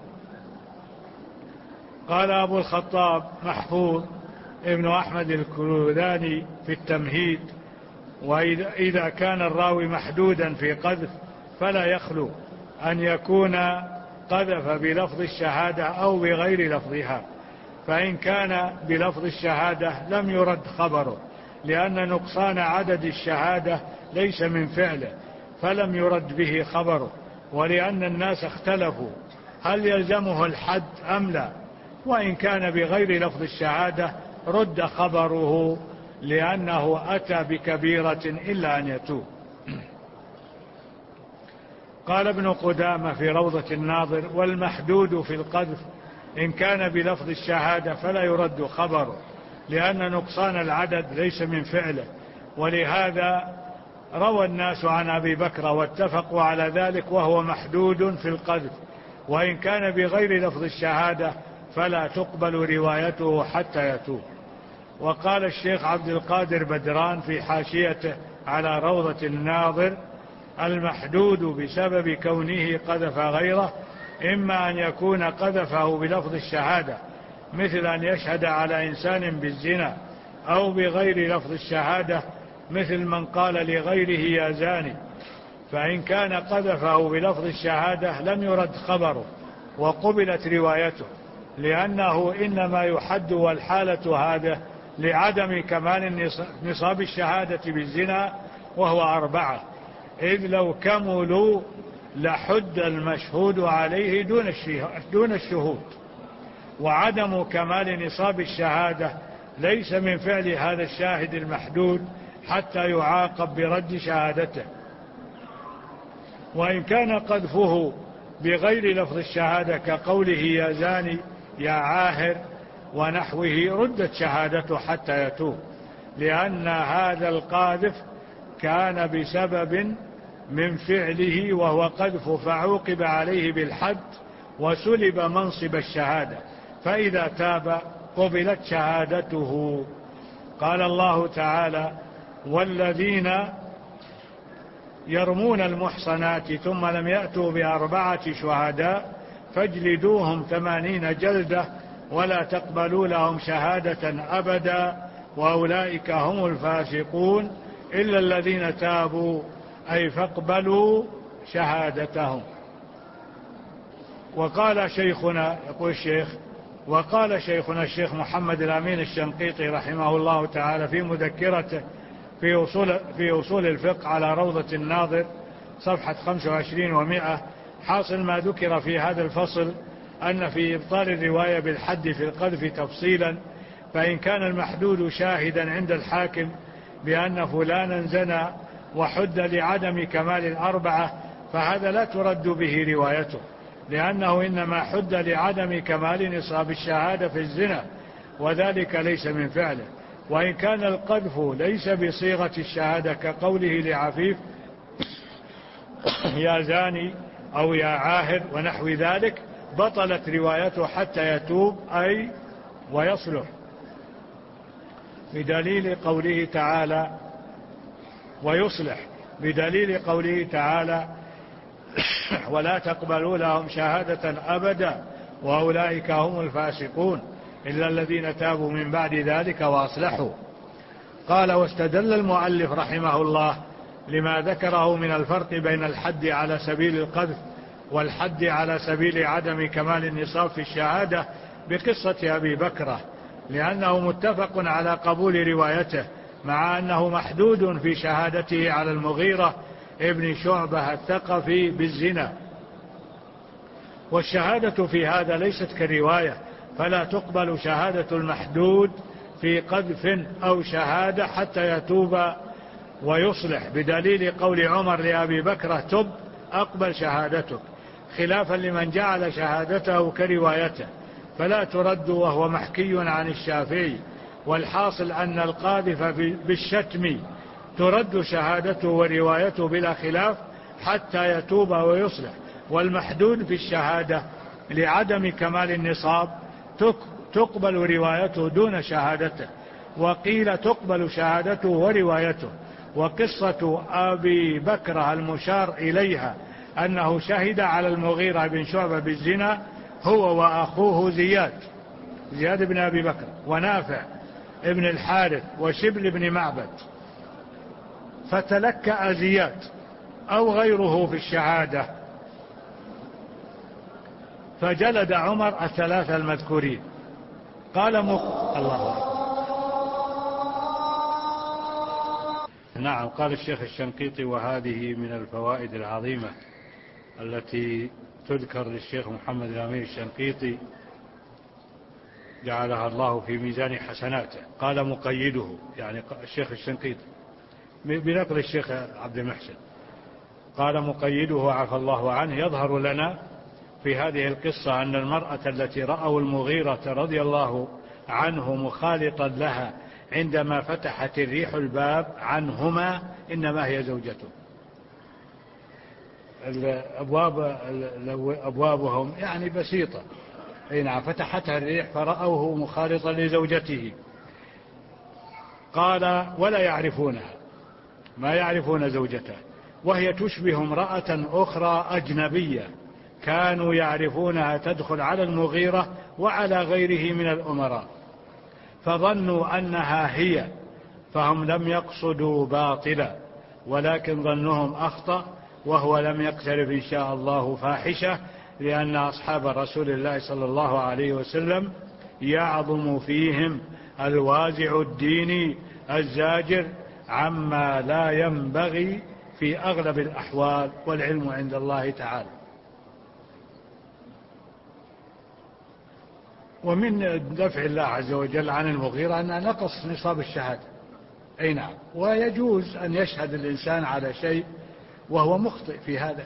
قال أبو الخطاب محفوظ ابن أحمد الكلوداني في التمهيد: وإذا كان الراوي محدودا في قذف فلا يخلو أن يكون قذف بلفظ الشهادة أو بغير لفظها، فإن كان بلفظ الشهادة لم يرد خبره، لأن نقصان عدد الشهادة ليس من فعله فلم يرد به خبره، ولأن الناس اختلفوا هل يلزمه الحد أم لا، وإن كان بغير لفظ الشهادة رد خبره لأنه أتى بكبيرة إلا أن يتوب. قال ابن قدامة في روضة الناظر: والمحدود في القذف إن كان بلفظ الشهادة فلا يرد خبره، لأن نقصان العدد ليس من فعله، ولهذا روى الناس عن أبي بكر واتفقوا على ذلك وهو محدود في القذف، وإن كان بغير لفظ الشهادة فلا تقبل روايته حتى يتوب. وقال الشيخ عبد القادر بدران في حاشيته على روضة الناظر: المحدود بسبب كونه قذف غيره إما أن يكون قذفه بلفظ الشهادة، مثل أن يشهد على إنسان بالزنا، أو بغير لفظ الشهادة، مثل من قال لغيره يا زاني، فإن كان قذفه بلفظ الشهادة لم يرد خبره وقبلت روايته، لأنه إنما يحد والحالة هذا لعدم كمال نصاب الشهادة بالزنا وهو 4، إذ لو كملوا لحد المشهود عليه دون الشهود، وعدم كمال نصاب الشهادة ليس من فعل هذا الشاهد المحدود حتى يعاقب برد شهادته. وإن كان قذفه بغير لفظ الشهادة كقوله يا زاني يا عاهر ونحوه ردت شهادته حتى يتوب، لأن هذا القاذف كان بسبب من فعله وهو قذف، فعوقب عليه بالحد وسلب منصب الشهادة، فإذا تاب قبلت شهادته. قال الله تعالى والذين يرمون المحصنات ثم لم يأتوا ب4 شهداء فاجلدوهم 80 جلدة ولا تقبلوا لهم شهادة أبدا وأولئك هم الفاسقون إلا الذين تابوا أي فاقبلوا شهادتهم. وقال شيخنا، يقول الشيخ، وقال شيخنا الشيخ محمد الأمين الشنقيطي رحمه الله تعالى في مذكرته في أصول الفقه على روضة الناظر صفحة 25 و100: حاصل ما ذكر في هذا الفصل أن في إبطال الرواية بالحد في القذف تفصيلا، فإن كان المحدود شاهدا عند الحاكم بأن فلانا زنى وحد لعدم كمال 4 فهذا لا ترد به روايته، لأنه إنما حد لعدم كمال نصاب الشهادة في الزنا، وذلك ليس من فعله. وإن كان القذف ليس بصيغة الشهادة كقوله لعفيف يا زاني أو يا عاهر ونحو ذلك بطلت روايته حتى يتوب أي ويصلح، بدليل قوله تعالى ويصلح، بدليل قوله تعالى ولا تقبلوا لهم شهادة أبدا وأولئك هم الفاسقون إلا الذين تابوا من بعد ذلك وأصلحوا. قال واستدل المؤلف رحمه الله لما ذكره من الفرق بين الحد على سبيل القذف والحد على سبيل عدم كمال النصاب في الشهادة بقصة أبي بكرة، لأنه متفق على قبول روايته مع أنه محدود في شهادته على المغيرة ابن شعبة الثقفي بالزنا. والشهادة في هذا ليست كالرواية، فلا تقبل شهادة المحدود في قذف أو شهادة حتى يتوب ويصلح، بدليل قول عمر لأبي بكرة تب أقبل شهادتك، خلافا لمن جعل شهادته كروايته فلا ترد وهو محكي عن الشافعي. والحاصل أن القاذف بالشتم ترد شهادته وروايته بلا خلاف حتى يتوب ويصلح، والمحدود في الشهادة لعدم كمال النصاب تقبل روايته دون شهادته، وقيل تقبل شهادته وروايته. وقصة أبي بكر المشار إليها أنه شهد على المغيرة بن شعبة بالزنا هو وأخوه زياد بن أبي بكر ونافع ابن الحارث وشبل بن معبد، فتلكأ زياد أو غيره في الشهادة فجلد عمر 3 المذكورين. قال الله أكبر. نعم. قال الشيخ الشنقيطي وهذه من الفوائد العظيمة التي تذكر للشيخ محمد الأمين الشنقيطي جعلها الله في ميزان حسناته. قال مقيده، يعني الشيخ الشنقيطي بنقل الشيخ عبد المحسن، قال مقيده عفى الله عنه: يظهر لنا في هذه القصة أن المرأة التي رأوا المغيرة رضي الله عنه مخالطا لها عندما فتحت الريح الباب عنهما إنما هي زوجته. أبوابهم يعني بسيطة، نعم، فتحتها الريح فرأوه مخالطا لزوجته. قال ولا يعرفونها، ما يعرفون زوجته، وهي تشبه امرأة أخرى أجنبية كانوا يعرفونها تدخل على المغيرة وعلى غيره من الأمراء، فظنوا أنها هي، فهم لم يقصدوا باطلا ولكن ظنهم أخطأ، وهو لم يقترب إن شاء الله فاحشة، لأن أصحاب رسول الله صلى الله عليه وسلم يعظم فيهم الوازع الديني الزاجر عما لا ينبغي في أغلب الأحوال، والعلم عند الله تعالى. ومن دفع الله عز وجل عن المغيرة أن نقص نصاب الشهادة. أي نعم. ويجوز أن يشهد الإنسان على شيء وهو مخطئ في هذا،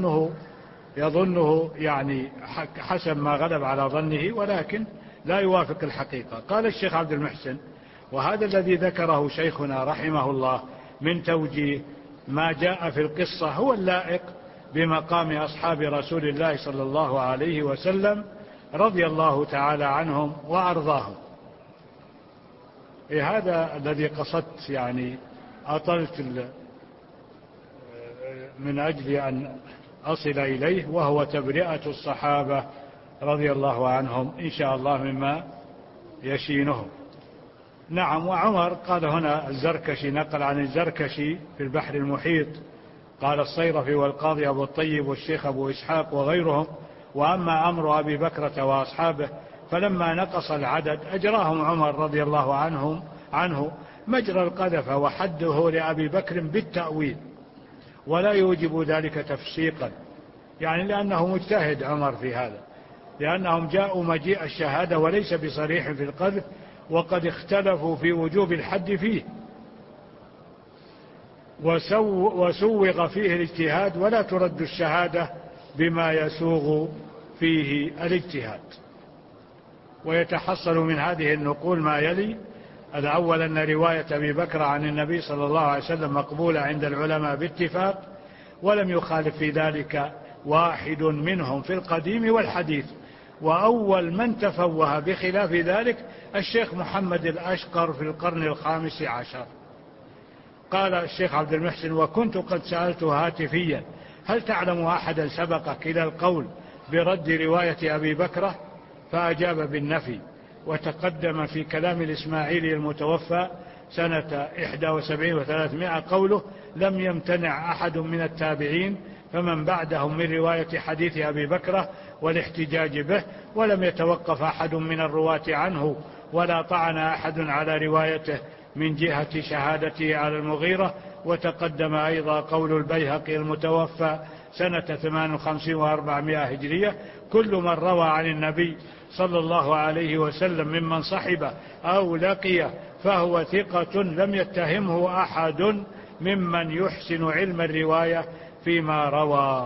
يظنه يعني حسب ما غلب على ظنه، ولكن لا يوافق الحقيقة. قال الشيخ عبد المحسن: وهذا الذي ذكره شيخنا رحمه الله من توجيه ما جاء في القصة هو اللائق بمقام أصحاب رسول الله صلى الله عليه وسلم رضي الله تعالى عنهم وأرضاهم. هذا الذي قصدت، يعني أطلت من أجل أن أصل إليه، وهو تبرئة الصحابة رضي الله عنهم إن شاء الله مما يشينهم. نعم. وعمر قال هنا الزركشي نقل عن الزركشي في البحر المحيط قال الصيرفي والقاضي أبو الطيب والشيخ أبو إسحاق وغيرهم: وأما أمر أبي بكرة وأصحابه فلما نقص العدد أجراهم عمر رضي الله عنه مجرى القذف وحده لأبي بكر بالتأويل، ولا يوجب ذلك تفسيقا، يعني لأنه مجتهد عمر في هذا، لأنهم جاءوا مجيء الشهادة وليس بصريح في القذف، وقد اختلفوا في وجوب الحد فيه، وسوغ فيه الاجتهاد، ولا ترد الشهادة بما يسوغ فيه الاجتهاد. ويتحصل من هذه النقول ما يلي: الأول أن رواية أبي بكر عن النبي صلى الله عليه وسلم مقبولة عند العلماء باتفاق، ولم يخالف في ذلك واحد منهم في القديم والحديث. وأول من تفوه بخلاف ذلك الشيخ محمد الأشقر في القرن الخامس عشر. قال الشيخ عبد المحسن: وكنت قد سألته هاتفيا: هل تعلم أحدا سبقك إلى القول برد رواية أبي بكر؟ فأجاب بالنفي. وتقدم في كلام الإسماعيلي المتوفى سنة 71 و300 قوله: لم يمتنع أحد من التابعين فمن بعدهم من رواية حديث أبي بكر والاحتجاج به، ولم يتوقف أحد من الرواة عنه، ولا طعن أحد على روايته من جهة شهادته على المغيرة. وتقدم أيضا قول البيهقي المتوفى سنة 58 و400 هجرية: كل من روى عن النبي صلى الله عليه وسلم ممن صحب أو لقي فهو ثقة لم يتهمه أحد ممن يحسن علم الرواية فيما روى،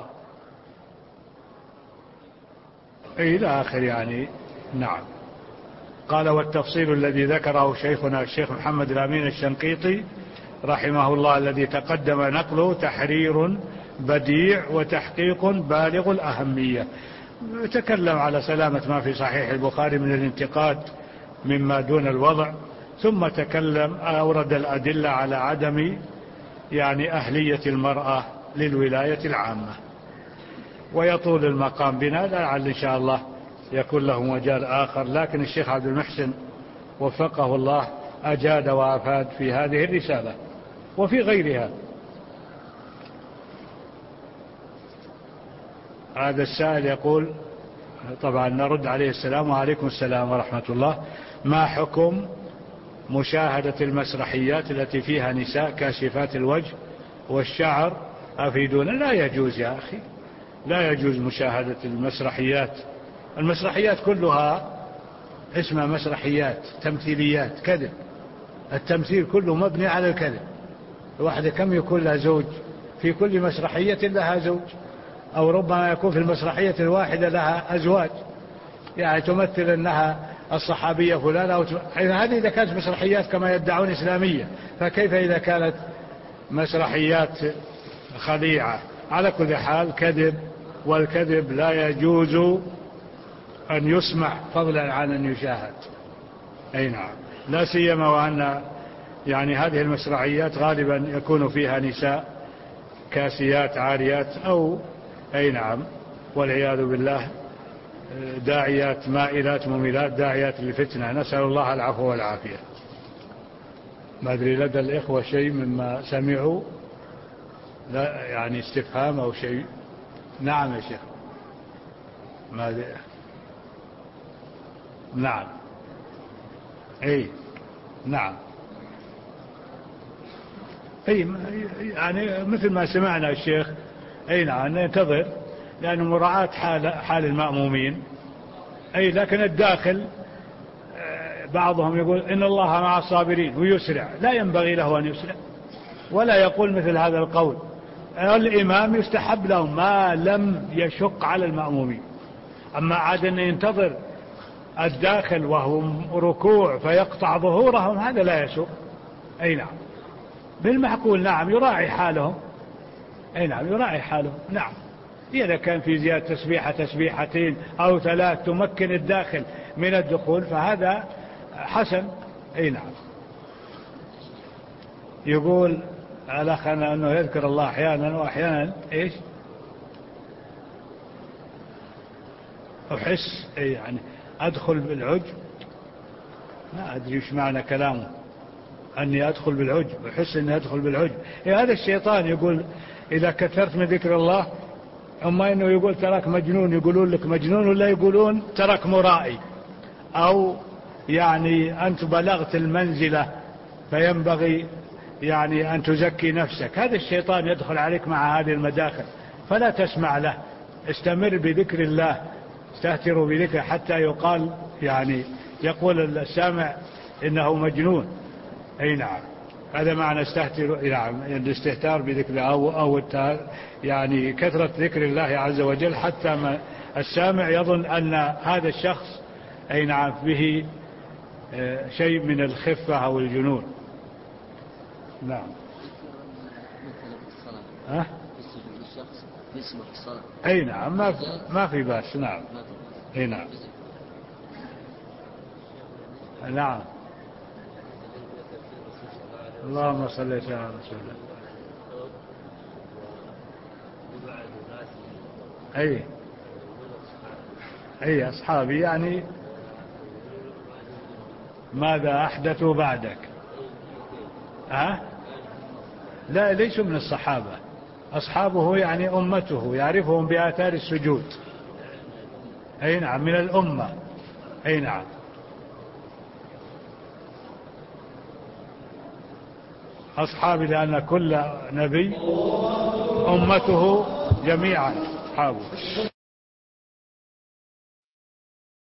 إلى آخر يعني. نعم. قال: والتفصيل الذي ذكره شيخنا الشيخ محمد الأمين الشنقيطي رحمه الله الذي تقدم نقله تحرير بديع وتحقيق بالغ الأهمية. تكلم على سلامة ما في صحيح البخاري من الانتقاد مما دون الوضع، ثم تكلم أورد الأدلة على عدم يعني أهلية المرأة للولاية العامة. ويطول المقام بنا، لعل إن شاء الله يكون له مجال آخر، لكن الشيخ عبد المحسن وفقه الله أجاد وأفاد في هذه الرسالة وفي غيرها. هذا السائل يقول، طبعا نرد عليه السلام: وعليكم السلام ورحمة الله، ما حكم مشاهدة المسرحيات التي فيها نساء كاشفات الوجه والشعر؟ أفيدونا. لا يجوز يا أخي، لا يجوز مشاهدة المسرحيات. المسرحيات كلها اسمها مسرحيات تمثيليات، كذب. التمثيل كله مبني على الكذب. الواحدة كم يكون لها زوج في كل مسرحية لها زوج، أو ربما يكون في المسرحية الواحدة لها أزواج، يعني تمثل أنها الصحابية فلانة هذه إذا كانت مسرحيات كما يدعون إسلامية، فكيف إذا كانت مسرحيات خديعة؟ على كل حال كذب، والكذب لا يجوز أن يسمع فضلا عن أن يشاهد. أي نعم. لا سيما وأن يعني هذه المسرحيات غالبا يكون فيها نساء كاسيات عاريات، أو أي نعم والعياذ بالله داعيات مائلات مميلات داعيات للفتنة، نسأل الله العفو والعافية. ما أدري لدى الإخوة شيء مما سمعوا، لا يعني استفهام أو شيء؟ نعم يا شيخ. ماذا؟ نعم. أي نعم. أي يعني مثل ما سمعنا الشيخ. أي نعم ننتظر، لأن مراعاة حال المأمومين. أي لكن الداخل بعضهم يقول إن الله مع الصابرين ويسرع، لا ينبغي له أن يسرع ولا يقول مثل هذا القول. الإمام يستحب له ما لم يشق على المأمومين. أما عاد أن ينتظر الداخل وهو ركوع فيقطع ظهورهم هذا لا يسوق. أي نعم، بالمعقول نعم يراعي حالهم. أي نعم يراعي حالهم. نعم، إذا كان في زيادة تسبيحة تسبيحتين أو 3 تمكن الداخل من الدخول فهذا حسن. أي نعم. يقول الأخ أنه يذكر الله أحيانا وأحيانا إيش أحس يعني أدخل بالعجب. ما أدري إيش معنى كلامه أني أدخل بالعجب، أحس أني أدخل بالعجب. هذا الشيطان يقول إذا كثرت من ذكر الله. أما أنه يقول تراك مجنون، يقولون لك مجنون ولا يقولون تراك مرائي، أو يعني أنت بلغت المنزلة فينبغي يعني أن تزكي نفسك. هذا الشيطان يدخل عليك مع هذه المداخل، فلا تسمع له. استمر بذكر الله، استهتروا بذكر حتى يقال يعني يقول السامع إنه مجنون. أي نعم، هذا معنى استهتر. نعم، الاستهتار بذكر أو يعني كثرة ذكر الله عز وجل حتى ما السامع يظن أن هذا الشخص أي نعم به شيء من الخفة أو الجنون. نعم. ها؟ أي نعم، ما في بأس. نعم. أي نعم. نعم. اللهم صل على رسول الله. أي أصحابي يعني ماذا أحدثوا بعدك؟ لا، ليسوا من الصحابة. أصحابه يعني أمته يعرفهم بآثار السجود. أي نعم، من الأمة. أي نعم. أصحابي لأن كل نبي أمته جميعا أصحابه.